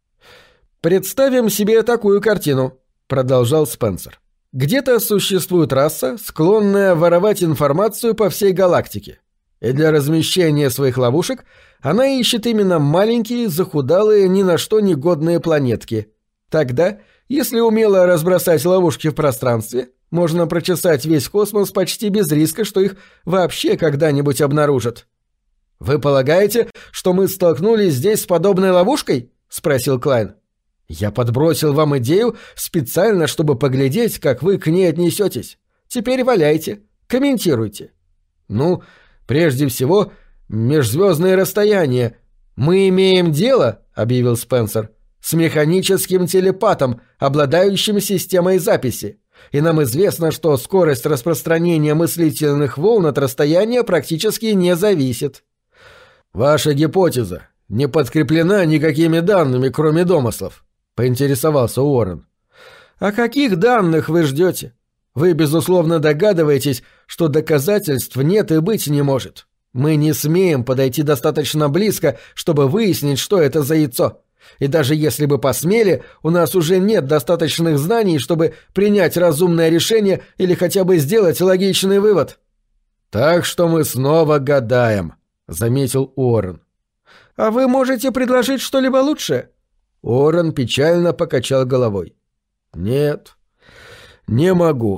«Представим себе такую картину», — продолжал Спенсер. «Где-то существует раса, склонная воровать информацию по всей галактике. И для размещения своих ловушек она ищет именно маленькие, захудалые, ни на что негодные планетки. Тогда, если умело разбросать ловушки в пространстве, можно прочесать весь космос почти без риска, что их вообще когда-нибудь обнаружат». «Вы полагаете, что мы столкнулись здесь с подобной ловушкой?» — спросил Клайн. «Я подбросил вам идею специально, чтобы поглядеть, как вы к ней отнесетесь. Теперь валяйте, комментируйте». «Ну, прежде всего, межзвездные расстояния. Мы имеем дело, — объявил Спенсер, — с механическим телепатом, обладающим системой записи. И нам известно, что скорость распространения мыслительных волн от расстояния практически не зависит». «Ваша гипотеза не подкреплена никакими данными, кроме домыслов», — поинтересовался Уоррен. «О каких данных вы ждете? Вы, безусловно, догадываетесь, что доказательств нет и быть не может. Мы не смеем подойти достаточно близко, чтобы выяснить, что это за яйцо. И даже если бы посмели, у нас уже нет достаточных знаний, чтобы принять разумное решение или хотя бы сделать логичный вывод». «Так что мы снова гадаем», — заметил Уоррен. «А вы можете предложить что-либо лучшее?» Уоррен печально покачал головой. «Нет, не могу».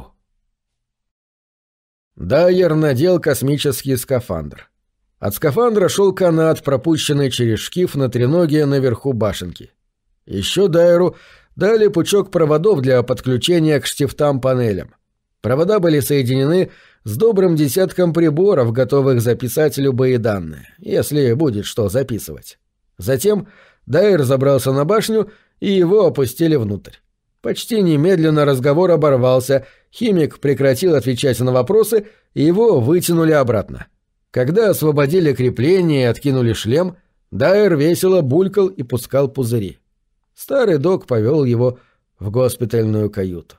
Дайер надел космический скафандр. От скафандра шел канат, пропущенный через шкив на треноге наверху башенки. Еще Дайеру дали пучок проводов для подключения к штифтам-панелям. Провода были соединены с добрым десятком приборов, готовых записать любые данные, если будет что записывать. Затем Дайер забрался на башню, и его опустили внутрь. Почти немедленно разговор оборвался, химик прекратил отвечать на вопросы, и его вытянули обратно. Когда освободили крепление и откинули шлем, Дайер весело булькал и пускал пузыри. Старый док повел его в госпитальную каюту.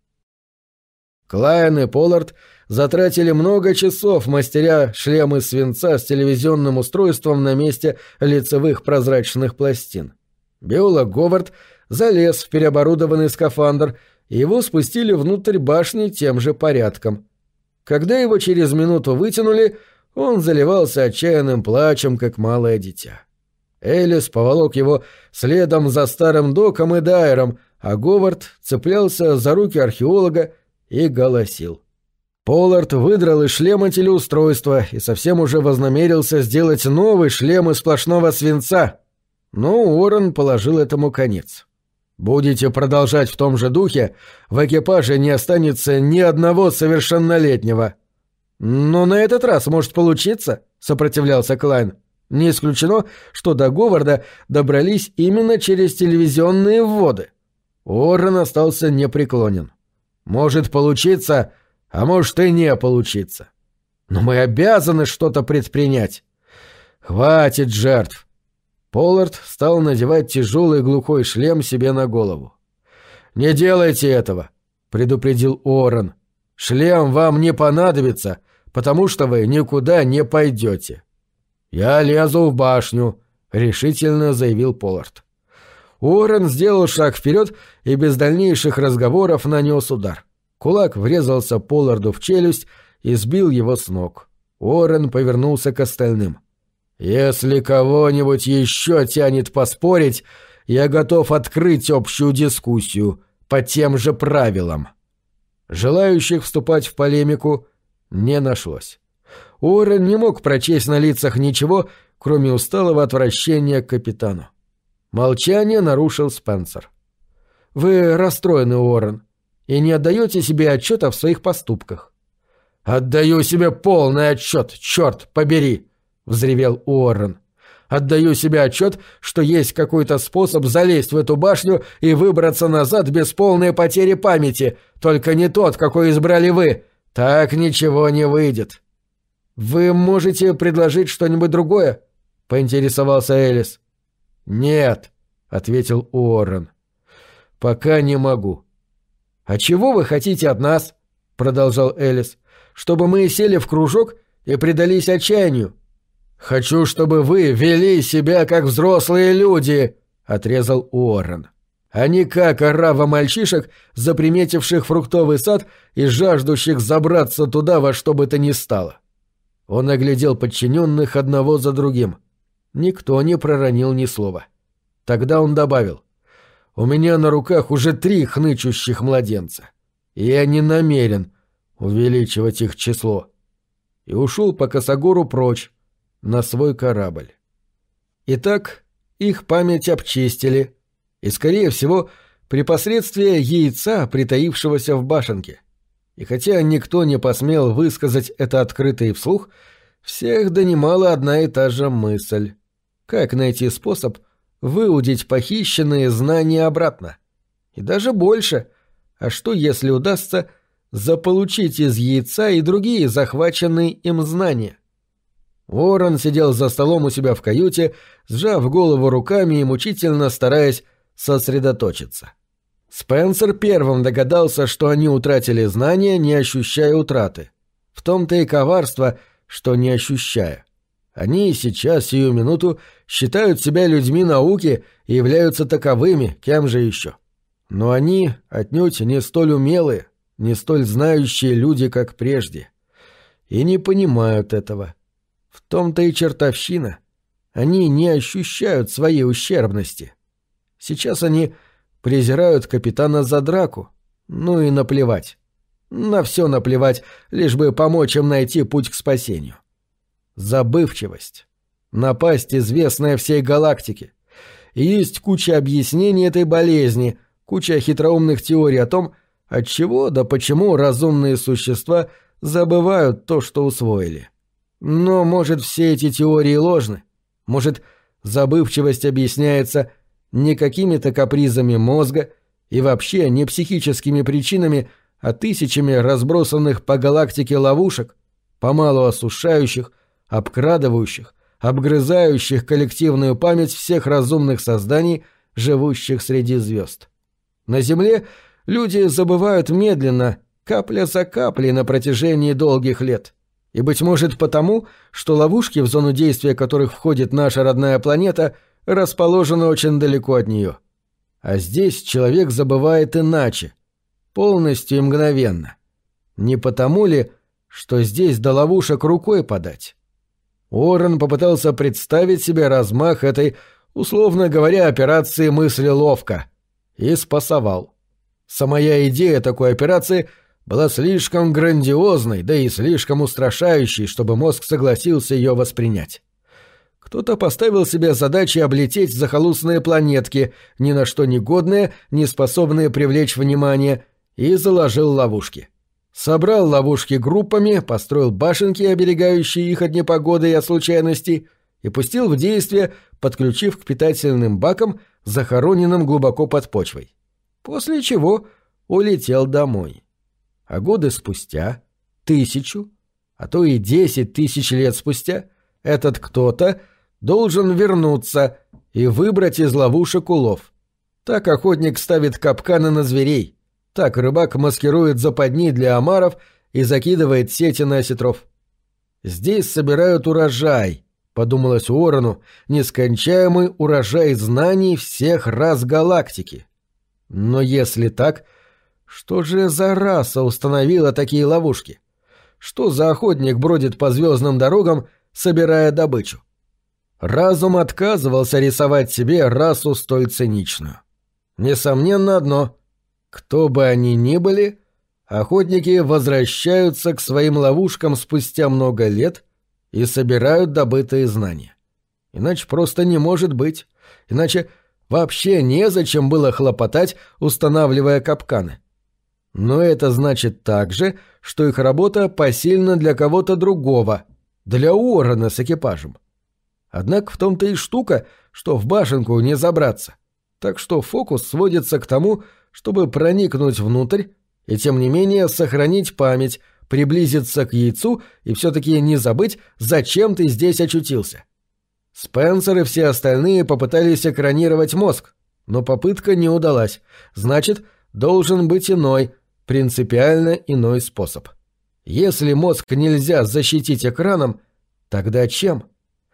Клайн и Поллард затратили много часов, мастеря шлемы свинца с телевизионным устройством на месте лицевых прозрачных пластин. Биолог Говард залез в переоборудованный скафандр, и его спустили внутрь башни тем же порядком. Когда его через минуту вытянули, он заливался отчаянным плачем, как малое дитя. Элис поволок его следом за старым доком и Дайером, а Говард цеплялся за руки археолога и голосил. Поллард выдрал из шлема телеустройство и совсем уже вознамерился сделать новый шлем из сплошного свинца. Но Уоррен положил этому конец. «Будете продолжать в том же духе, в экипаже не останется ни одного совершеннолетнего». «Но на этот раз может получиться», — сопротивлялся Клайн. «Не исключено, что до Говарда добрались именно через телевизионные вводы». Уоррен остался непреклонен. «Может получиться, а может и не получиться. Но мы обязаны что-то предпринять. Хватит жертв». Поллард стал надевать тяжелый глухой шлем себе на голову. «Не делайте этого», — предупредил Уоррен. «Шлем вам не понадобится, потому что вы никуда не пойдете». «Я лезу в башню», — решительно заявил Поллард. Уоррен сделал шаг вперед и без дальнейших разговоров нанес удар. Кулак врезался Полларду в челюсть и сбил его с ног. Уоррен повернулся к остальным. «Если кого-нибудь еще тянет поспорить, я готов открыть общую дискуссию по тем же правилам». Желающих вступать в полемику не нашлось. Уоррен не мог прочесть на лицах ничего, кроме усталого отвращения к капитану. Молчание нарушил Спенсер. «Вы расстроены, Уоррен, и не отдаете себе отчета в своих поступках. «Отдаю себе полный отчет, черт побери!» — взревел Уоррен. «Отдаю себе отчет, что есть какой-то способ залезть в эту башню и выбраться назад без полной потери памяти, только не тот, какой избрали вы. Так ничего не выйдет». «Вы можете предложить что-нибудь другое?» — поинтересовался Элис. «Нет», — ответил Уоррен. «Пока не могу». «А чего вы хотите от нас?» — продолжал Элис. «Чтобы мы сели в кружок и предались отчаянию». «Хочу, чтобы вы вели себя как взрослые люди», — отрезал Уоррен. «А не как орава мальчишек, заприметивших фруктовый сад и жаждущих забраться туда во что бы то ни стало». Он оглядел подчиненных одного за другим. Никто не проронил ни слова. Тогда он добавил: «У меня на руках уже 3 хнычущих младенца, и я не намерен увеличивать их число». И ушел по косогору прочь, на свой корабль. Итак, их память обчистили, и, скорее всего, при посредстве яйца, притаившегося в башенке. И хотя никто не посмел высказать это открыто и вслух, всех донимала одна и та же мысль. Как найти способ выудить похищенные знания обратно? И даже больше. А что, если удастся заполучить из яйца и другие захваченные им знания? Уоррен сидел за столом у себя в каюте, сжав голову руками и мучительно стараясь сосредоточиться. Спенсер первым догадался, что они утратили знания, не ощущая утраты. В том-то и коварство, что не ощущая. Они и сейчас, сию минуту, считают себя людьми науки и являются таковыми, кем же еще. Но они отнюдь не столь умелые, не столь знающие люди, как прежде. И не понимают этого. В том-то и чертовщина. Они не ощущают своей ущербности. Сейчас они презирают капитана за драку. Ну и наплевать. На все наплевать, лишь бы помочь им найти путь к спасению. Забывчивость. Напасть, известная всей галактике. И есть куча объяснений этой болезни, куча хитроумных теорий о том, отчего да почему разумные существа забывают то, что усвоили. Но, может, все эти теории ложны? Может, забывчивость объясняется не какими-то капризами мозга и вообще не психическими причинами, а тысячами разбросанных по галактике ловушек, помалу осушающих, обкрадывающих, обгрызающих коллективную память всех разумных созданий, живущих среди звезд. На Земле люди забывают медленно, капля за каплей на протяжении долгих лет. И, быть может, потому, что ловушки, в зону действия которых входит наша родная планета, расположены очень далеко от нее. А здесь человек забывает иначе, полностью и мгновенно. Не потому ли, что здесь до ловушек рукой подать? Уоррен попытался представить себе размах этой, условно говоря, операции мысли ловко, и спасовал. Самая идея такой операции была слишком грандиозной, да и слишком устрашающей, чтобы мозг согласился ее воспринять. Кто-то поставил себе задачи облететь захолустные планетки, ни на что не годные, не способные привлечь внимание, и заложил ловушки. Собрал ловушки группами, построил башенки, оберегающие их от непогоды и от случайностей, и пустил в действие, подключив к питательным бакам, захороненным глубоко под почвой. После чего улетел домой. А годы спустя, 1000, а то и 10 000 лет спустя, этот кто-то должен вернуться и выбрать из ловушек улов. Так охотник ставит капканы на зверей, так рыбак маскирует западни для омаров и закидывает сети на осетров. «Здесь собирают урожай», — подумалось Уоррену, «нескончаемый урожай знаний всех рас галактики». Но если так, что же за раса установила такие ловушки? Что за охотник бродит по звездным дорогам, собирая добычу? Разум отказывался рисовать себе расу столь циничную. Несомненно одно: кто бы они ни были, охотники возвращаются к своим ловушкам спустя много лет и собирают добытые знания. Иначе просто не может быть. Иначе вообще незачем было хлопотать, устанавливая капканы. Но это значит также, что их работа посильна для кого-то другого, для Уоррена с экипажем. Однако в том-то и штука, что в башенку не забраться. Так что фокус сводится к тому, чтобы проникнуть внутрь и, тем не менее, сохранить память, приблизиться к яйцу и все-таки не забыть, зачем ты здесь очутился. Спенсер и все остальные попытались экранировать мозг, но попытка не удалась. Значит, должен быть иной, принципиально иной способ. Если мозг нельзя защитить экраном, тогда чем?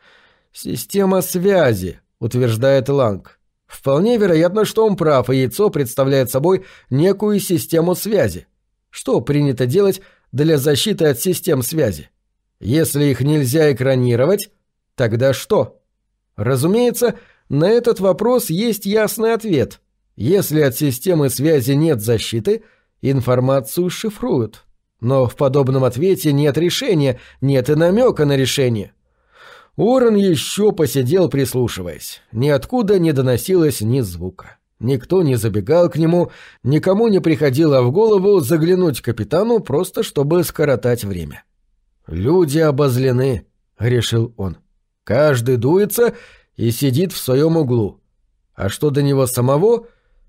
«Система связи», — утверждает Ланг. Вполне вероятно, что он прав, и яйцо представляет собой некую систему связи. Что принято делать для защиты от систем связи? Если их нельзя экранировать, тогда что? Разумеется, на этот вопрос есть ясный ответ. Если от системы связи нет защиты, информацию шифруют. Но в подобном ответе нет решения, нет и намека на решение. Уоррен еще посидел, прислушиваясь. Ниоткуда не доносилось ни звука. Никто не забегал к нему, никому не приходило в голову заглянуть к капитану, просто чтобы скоротать время. «Люди обозлены», — решил он. «Каждый дуется и сидит в своем углу. А что до него самого,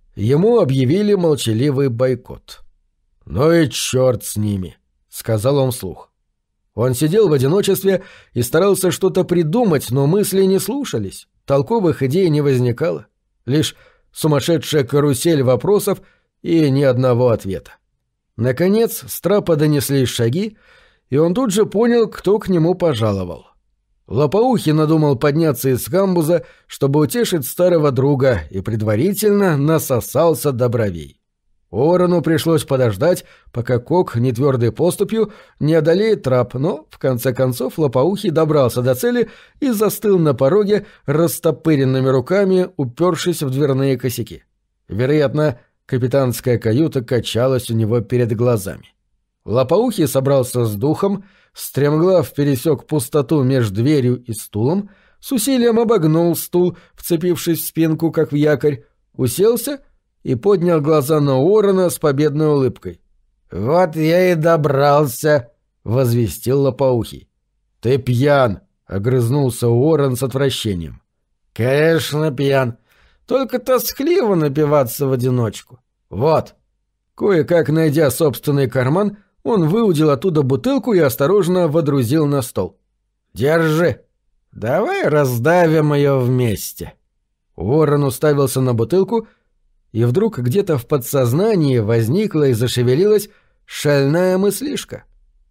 ему объявили молчаливый бойкот». «Ну и черт с ними», — сказал он вслух. Он сидел в одиночестве и старался что-то придумать, но мысли не слушались, толковых идей не возникало. Лишь сумасшедшая карусель вопросов и ни одного ответа. Наконец с трапа донеслись шаги, и он тут же понял, кто к нему пожаловал. Лопоухий надумал подняться из камбуза, чтобы утешить старого друга, и предварительно насосался до бровей. Уоррену пришлось подождать, пока Кок нетвердой поступью не одолеет трап, но, в конце концов, Лопоухий добрался до цели и застыл на пороге, растопыренными руками, упершись в дверные косяки. Вероятно, капитанская каюта качалась у него перед глазами. Лопоухий собрался с духом, стремглав пересек пустоту между дверью и стулом, с усилием обогнул стул, вцепившись в спинку, как в якорь, уселся и поднял глаза на Уоррена с победной улыбкой. «Вот я и добрался», — возвестил Лопоухий. «Ты пьян», — огрызнулся Уоррен с отвращением. «Конечно пьян. Только тоскливо напиваться в одиночку. Вот». Кое-как найдя собственный карман, он выудил оттуда бутылку и осторожно водрузил на стол. «Держи. Давай раздавим ее вместе». Уоррен уставился на бутылку, и вдруг где-то в подсознании возникла и зашевелилась шальная мыслишка.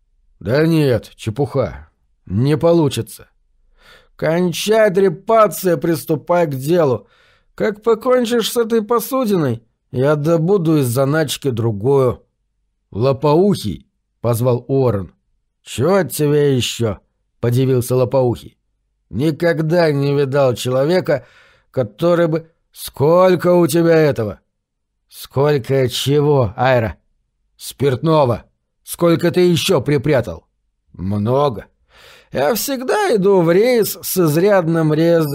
«Да нет, чепуха. Не получится». «Кончай трепаться и приступай к делу. Как покончишь с этой посудиной, я добуду из заначки другую». «Лопоухий», — позвал Уоррен. «Чего от тебя еще?» — подивился Лопоухий. «Никогда не видал человека, который бы...» «Сколько у тебя этого?» «Сколько чего, Айра?» «Спиртного. Сколько ты еще припрятал?» «Много. Я всегда иду в рейс с изрядным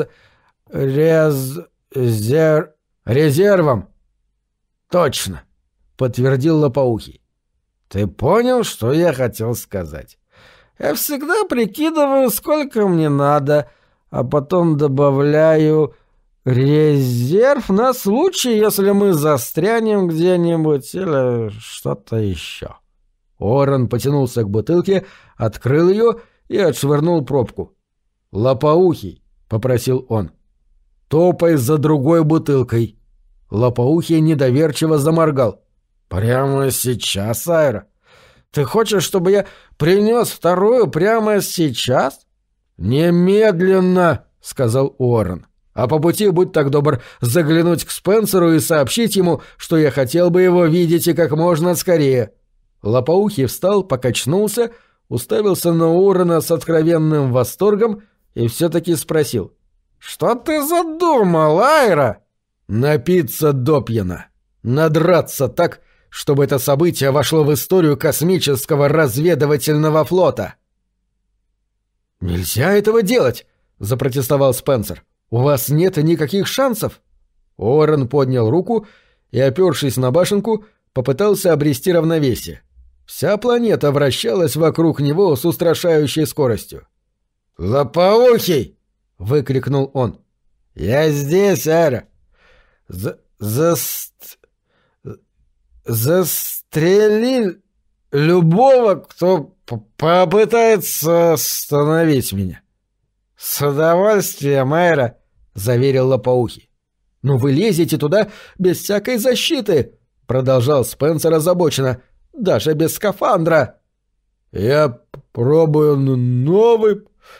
резервом». «Точно», — подтвердил Лопоухий. «Ты понял, что я хотел сказать? Я всегда прикидываю, сколько мне надо, а потом добавляю... резерв на случай, если мы застрянем где-нибудь или что-то еще». Уоррен потянулся к бутылке, открыл ее и отшвырнул пробку. «Лопоухий», — попросил он, — «топай за другой бутылкой». Лопоухий недоверчиво заморгал. «Прямо сейчас, Айра? Ты хочешь, чтобы я принес вторую прямо сейчас?» «Немедленно», — сказал Уоррен. «А по пути, будь так добр, заглянуть к Спенсеру и сообщить ему, что я хотел бы его видеть и как можно скорее». Лопоухий встал, покачнулся, уставился на Уоррена с откровенным восторгом и все-таки спросил. «Что ты задумал, Айра?» «Напиться допьяна. Надраться так, чтобы это событие вошло в историю космического разведывательного флота». «Нельзя этого делать», — запротестовал Спенсер. «У вас нет никаких шансов?» Уоррен поднял руку и, опершись на башенку, попытался обрести равновесие. Вся планета вращалась вокруг него с устрашающей скоростью. «Лопоухий!» — выкрикнул он. «Я здесь, Ара! Застрели любого, кто попытается остановить меня». «С удовольствием, Ара!» — заверил Лопоухий. «Но вы лезете туда без всякой защиты!» — продолжал Спенсер озабоченно. «Даже без скафандра!» «Я пробую новый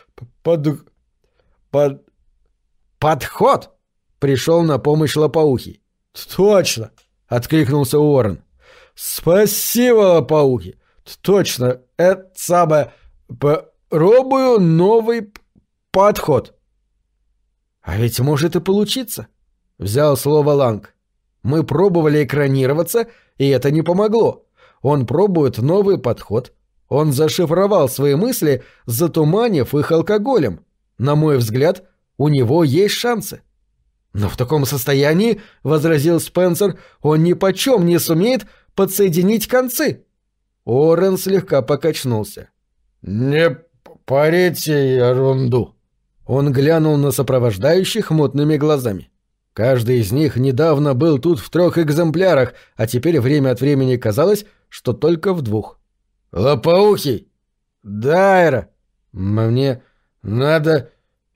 подход!» — пришел на помощь Лопоухий. «Точно!» — откликнулся Уоррен. «Спасибо, Лопоухий! Точно! Это самое... Пробую новый подход!» «А ведь может и получиться!» — взял слово Ланг. «Мы пробовали экранироваться, и это не помогло. Он пробует новый подход. Он зашифровал свои мысли, затуманив их алкоголем. На мой взгляд, у него есть шансы». «Но в таком состоянии, — возразил Спенсер, — он ни почем не сумеет подсоединить концы». Уоррен слегка покачнулся. «Не парите ерунду». Он глянул на сопровождающих мутными глазами. Каждый из них недавно был тут в 3 экземплярах, а теперь время от времени казалось, что только в 2. «Лопоухий!» «Да, Эра!» «Мне надо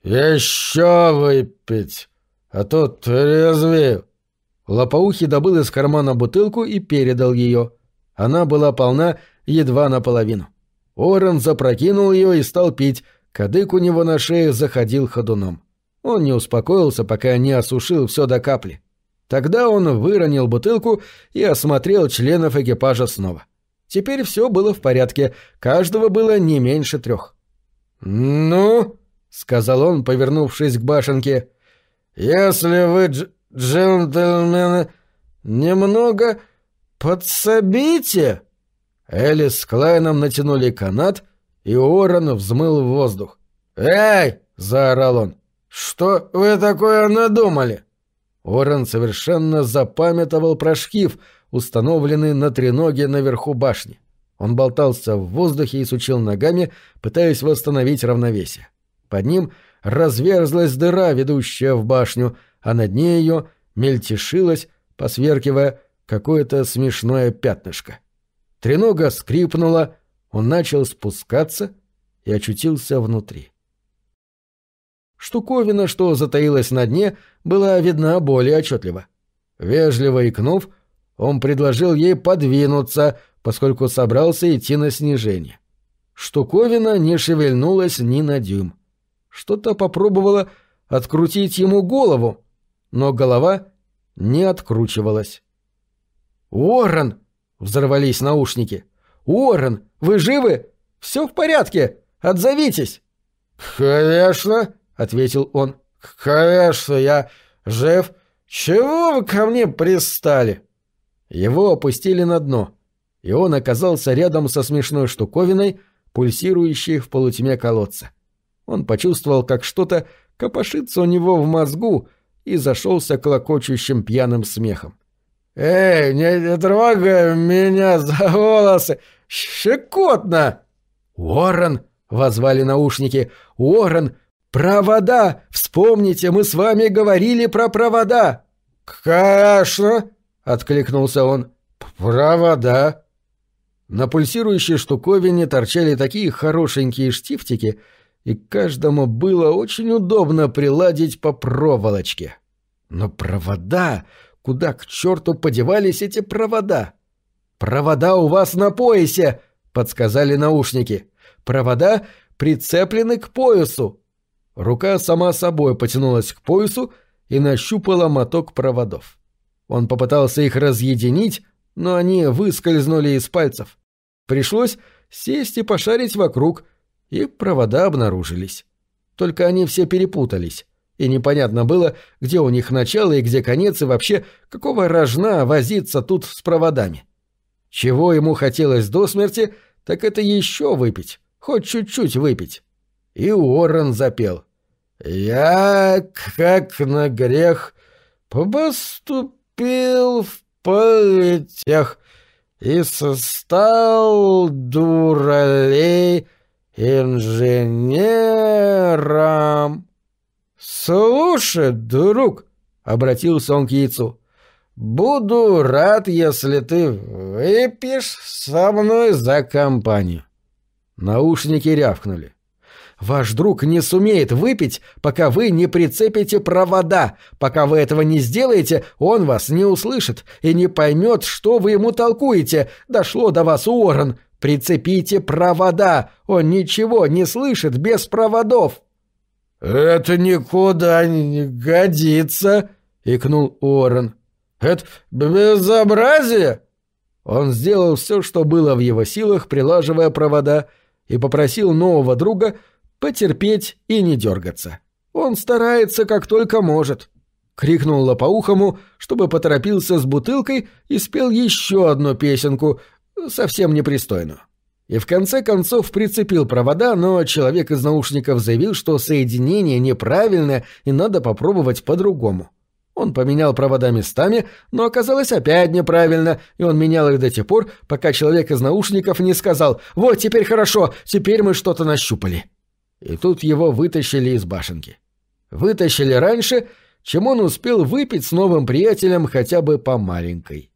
еще выпить, а то трезвею». Лопоухий добыл из кармана бутылку и передал ее. Она была полна едва наполовину. Уоррен запрокинул ее и стал пить, кадык у него на шее заходил ходуном. Он не успокоился, пока не осушил все до капли. Тогда он выронил бутылку и осмотрел членов экипажа снова. Теперь все было в порядке, каждого было не меньше 3. «Ну?» — сказал он, повернувшись к башенке. «Если вы, джентльмены, немного подсобите...» Элис с Клайном натянули канат, и Уоррен взмыл в воздух. «Эй!» — заорал он. «Что вы такое надумали?» Уоррен совершенно запамятовал про шкив, установленный на треноге наверху башни. Он болтался в воздухе и сучил ногами, пытаясь восстановить равновесие. Под ним разверзлась дыра, ведущая в башню, а на дне ее мельтешилось, посверкивая, какое-то смешное пятнышко. Тренога скрипнула, он начал спускаться и очутился внутри. Штуковина, что затаилась на дне, была видна более отчетливо. Вежливо икнув, он предложил ей подвинуться, поскольку собрался идти на снижение. Штуковина не шевельнулась ни на дюйм. Что-то попробовало открутить ему голову, но голова не откручивалась. «Уоррен!» — взорвались наушники. «Уоррен, вы живы? Все в порядке? Отзовитесь!» «Конечно!» — ответил он. «Конечно, я жив. Чего вы ко мне пристали?» Его опустили на дно, и он оказался рядом со смешной штуковиной, пульсирующей в полутьме колодца. Он почувствовал, как что-то копошится у него в мозгу, и зашелся клокочущим пьяным смехом. «Эй, не трогай меня за волосы! Щекотно!» «Уоррен!» — воззвали наушники. «Уоррен! Провода! Вспомните, мы с вами говорили про провода!» «Конечно!» — откликнулся он. «Провода!» На пульсирующей штуковине торчали такие хорошенькие штифтики, и каждому было очень удобно приладить по проволочке. Но провода... Куда к черту подевались эти провода? «Провода у вас на поясе!» — подсказали наушники. «Провода прицеплены к поясу!» Рука сама собой потянулась к поясу и нащупала моток проводов. Он попытался их разъединить, но они выскользнули из пальцев. Пришлось сесть и пошарить вокруг, и провода обнаружились. Только они все перепутались, и непонятно было, где у них начало и где конец, и вообще какого рожна возиться тут с проводами. Чего ему хотелось до смерти, так это еще выпить, хоть чуть-чуть выпить. И Уоррен запел. «Я, как на грех, поступил в политех и стал дуралей инженером. «Слушай, друг», — обратился он к яйцу, — «буду рад, если ты выпьешь со мной за компанию». Наушники рявкнули. «Ваш друг не сумеет выпить, пока вы не прицепите провода. Пока вы этого не сделаете, он вас не услышит и не поймет, что вы ему толкуете. Дошло до вас, Уоррен. Прицепите провода. Он ничего не слышит без проводов». «Это никуда не годится», — икнул Уоррен. «Это безобразие». Он сделал все, что было в его силах, прилаживая провода, и попросил нового друга потерпеть и не дергаться. Он старается как только может. Крикнул лопоухому, чтобы поторопился с бутылкой, и спел еще одну песенку, совсем непристойную. И в конце концов прицепил провода, но человек из наушников заявил, что соединение неправильное и надо попробовать по-другому. Он поменял провода местами, но оказалось опять неправильно, и он менял их до тех пор, пока человек из наушников не сказал: «Вот, теперь хорошо, теперь мы что-то нащупали». И тут его вытащили из башенки. Вытащили раньше, чем он успел выпить с новым приятелем хотя бы по маленькой.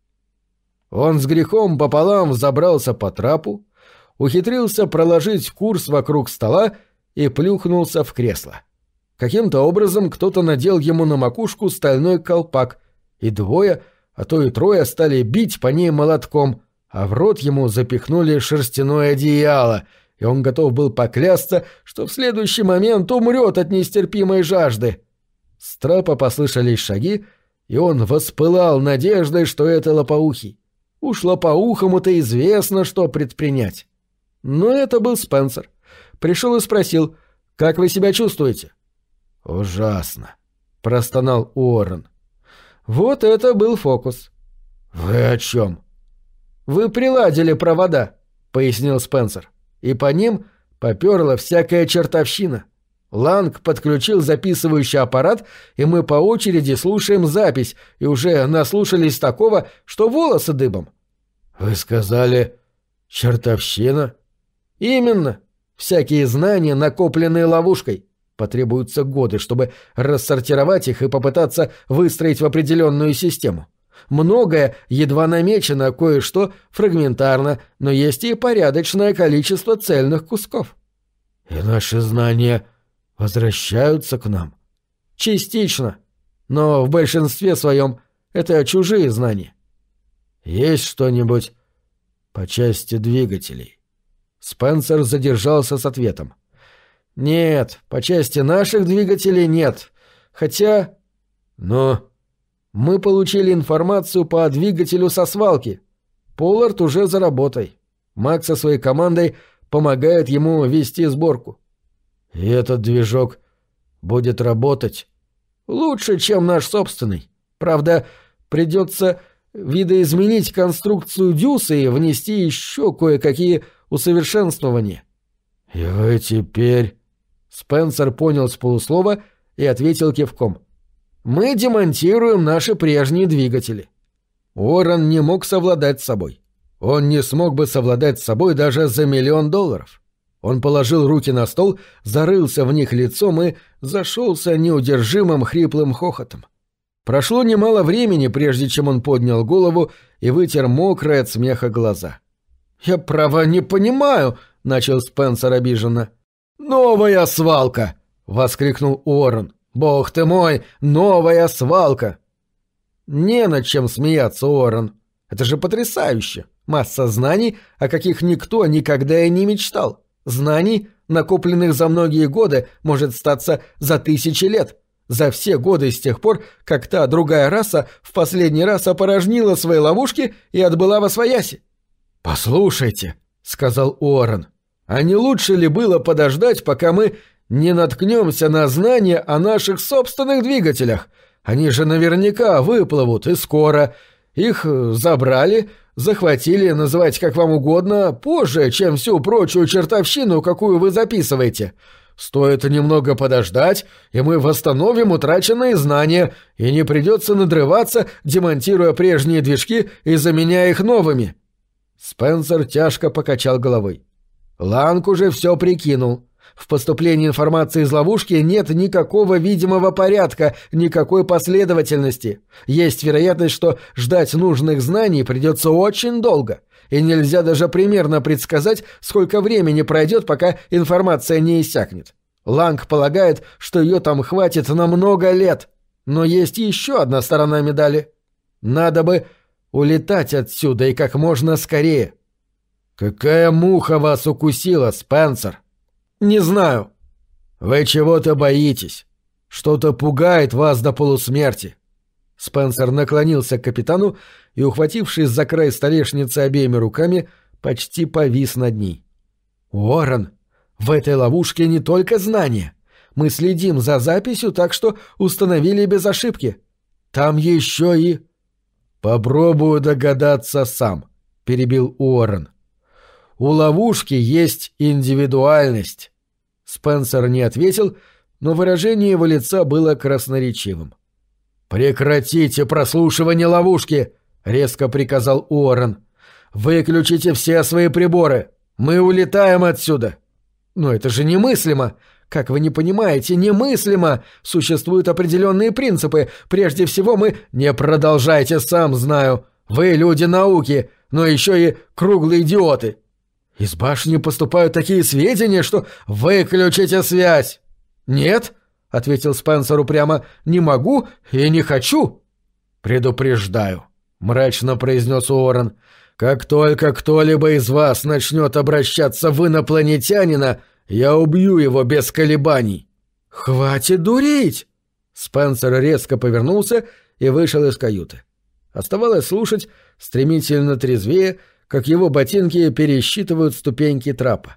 Он с грехом пополам взобрался по трапу, ухитрился проложить курс вокруг стола и плюхнулся в кресло. Каким-то образом кто-то надел ему на макушку стальной колпак, и двое, а то и трое стали бить по ней молотком, а в рот ему запихнули шерстяное одеяло, и он готов был поклясться, что в следующий момент умрет от нестерпимой жажды. С трапа послышались шаги, и он воспылал надеждой, что это лопоухий. Уж лопоухому-то известно, что предпринять. Но это был Спенсер. Пришел и спросил: «Как вы себя чувствуете?» «Ужасно», — простонал Уоррен. Вот это был фокус. «Вы о чем?» «Вы приладили провода», — пояснил Спенсер, «и по ним поперла всякая чертовщина. Ланг подключил записывающий аппарат, и мы по очереди слушаем запись, и уже наслушались такого, что волосы дыбом». «Вы сказали, чертовщина?» «Именно. Всякие знания, накопленные ловушкой. Потребуются годы, чтобы рассортировать их и попытаться выстроить в определенную систему. Многое едва намечено, кое-что фрагментарно, но есть и порядочное количество цельных кусков». «И наши знания возвращаются к нам?» «Частично. Но в большинстве своем это чужие знания». «Есть что-нибудь по части двигателей?» Спенсер задержался с ответом. «Нет, по части наших двигателей нет. Хотя...» «Но...» «Мы получили информацию по двигателю со свалки. Поллард уже за работой. Мак со своей командой помогает ему вести сборку». «И этот движок будет работать?» «Лучше, чем наш собственный. Правда, придется видоизменить конструкцию дюса и внести еще кое-какие усовершенствования». «И вы теперь...» Спенсер понял с полуслова и ответил кивком. «Мы демонтируем наши прежние двигатели». Уоррен не мог совладать с собой. Он не смог бы совладать с собой даже за $1 миллион. Он положил руки на стол, зарылся в них лицом и зашелся неудержимым хриплым хохотом. Прошло немало времени, прежде чем он поднял голову и вытер мокрые от смеха глаза. «Я, право, не понимаю», — начал Спенсер обиженно. «Новая свалка!» — воскликнул Уоррен. «Бог ты мой, новая свалка!» «Не над чем смеяться, Уоррен. Это же потрясающе! Масса знаний, о каких никто никогда и не мечтал. Знаний, накопленных за многие годы, может статься за 1000 лет. За все годы с тех пор, как та другая раса в последний раз опорожнила свои ловушки и отбыла восвояси». «Послушайте», — сказал Уоррен, — «а не лучше ли было подождать, пока мы не наткнемся на знания о наших собственных двигателях? Они же наверняка выплывут, и скоро. Их забрали, захватили, называйте как вам угодно, позже, чем всю прочую чертовщину, какую вы записываете. Стоит немного подождать, и мы восстановим утраченные знания, и не придется надрываться, демонтируя прежние движки и заменяя их новыми». Спенсер тяжко покачал головой. Ланг уже все прикинул. В поступлении информации из ловушки нет никакого видимого порядка, никакой последовательности. Есть вероятность, что ждать нужных знаний придется очень долго, и нельзя даже примерно предсказать, сколько времени пройдет, пока информация не иссякнет. Ланг полагает, что ее там хватит на много лет. Но есть еще одна сторона медали. Надо бы улетать отсюда и как можно скорее. «Какая муха вас укусила, Спенсер?» «Не знаю». «Вы чего-то боитесь. Что-то пугает вас до полусмерти». Спенсер наклонился к капитану и, ухватившись за край столешницы обеими руками, почти повис над ней. «Уоррен, в этой ловушке не только знания. Мы следим за записью, так что установили без ошибки. Там еще и...» «Попробую догадаться сам», — перебил Уоррен. «У ловушки есть индивидуальность». Спенсер не ответил, но выражение его лица было красноречивым. «Прекратите прослушивание ловушки!» — резко приказал Уоррен. «Выключите все свои приборы! Мы улетаем отсюда!» «Но это же немыслимо! Как вы не понимаете, немыслимо! Существуют определенные принципы. Прежде всего мы...» «Не продолжайте, сам знаю. Вы люди науки, но еще и круглые идиоты. Из башни поступают такие сведения, что... Выключите связь!» «Нет», — ответил Спенсер упрямо, — «не могу и не хочу». «Предупреждаю», — мрачно произнес Уоррен, — «как только кто-либо из вас начнет обращаться в инопланетянина, я убью его без колебаний». «Хватит дурить!» Спенсер резко повернулся и вышел из каюты. Оставалось слушать, стремительно трезвее, как его ботинки пересчитывают ступеньки трапа.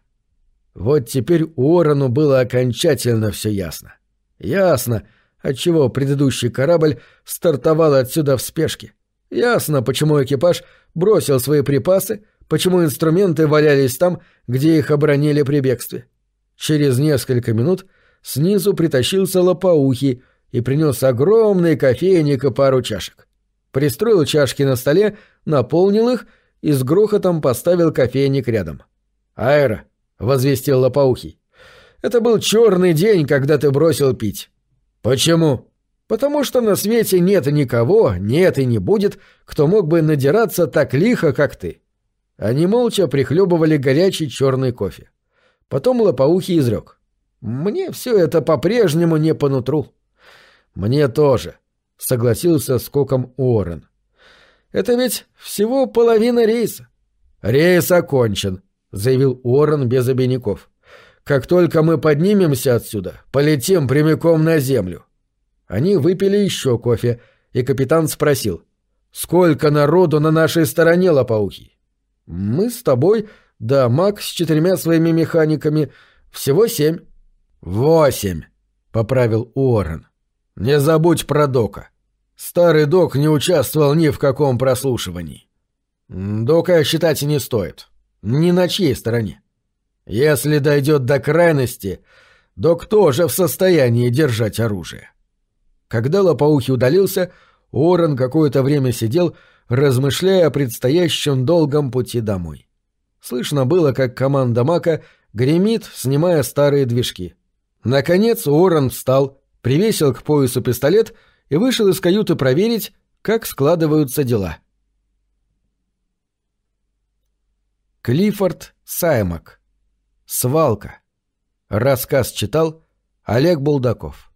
Вот теперь Уоррену было окончательно все ясно. Ясно, отчего предыдущий корабль стартовал отсюда в спешке. Ясно, почему экипаж бросил свои припасы, почему инструменты валялись там, где их обронили при бегстве. Через несколько минут снизу притащился лопоухий и принес огромный кофейник и пару чашек. Пристроил чашки на столе, наполнил их и с грохотом поставил кофейник рядом. «Аэро», — возвестил лопоухий, — «это был черный день, когда ты бросил пить». «Почему?» «Потому что на свете нет никого, нет и не будет, кто мог бы надираться так лихо, как ты». Они молча прихлебывали горячий черный кофе. Потом лопоухий изрек: «Мне все это по-прежнему не по нутру». «Мне тоже», — согласился с Коком Уоррен. «Это ведь всего половина рейса». «Рейс окончен», — заявил Уоррен без обиняков. «Как только мы поднимемся отсюда, полетим прямиком на землю». Они выпили еще кофе, и капитан спросил: «Сколько народу на нашей стороне, лопоухий?» «Мы с тобой, да Мак с 4 своими механиками. Всего 7». «8», — поправил Уоррен. «Не забудь про Дока. Старый Док не участвовал ни в каком прослушивании. Дока считать не стоит. Ни на чьей стороне. Если дойдет до крайности, Док тоже в состоянии держать оружие». Когда лопоухий удалился, Уоррен какое-то время сидел, размышляя о предстоящем долгом пути домой. Слышно было, как команда Мака гремит, снимая старые движки. Наконец Уоррен встал, привесил к поясу пистолет и вышел из каюты проверить, как складываются дела. Клиффорд Саймак. Свалка. Рассказ читал Олег Булдаков.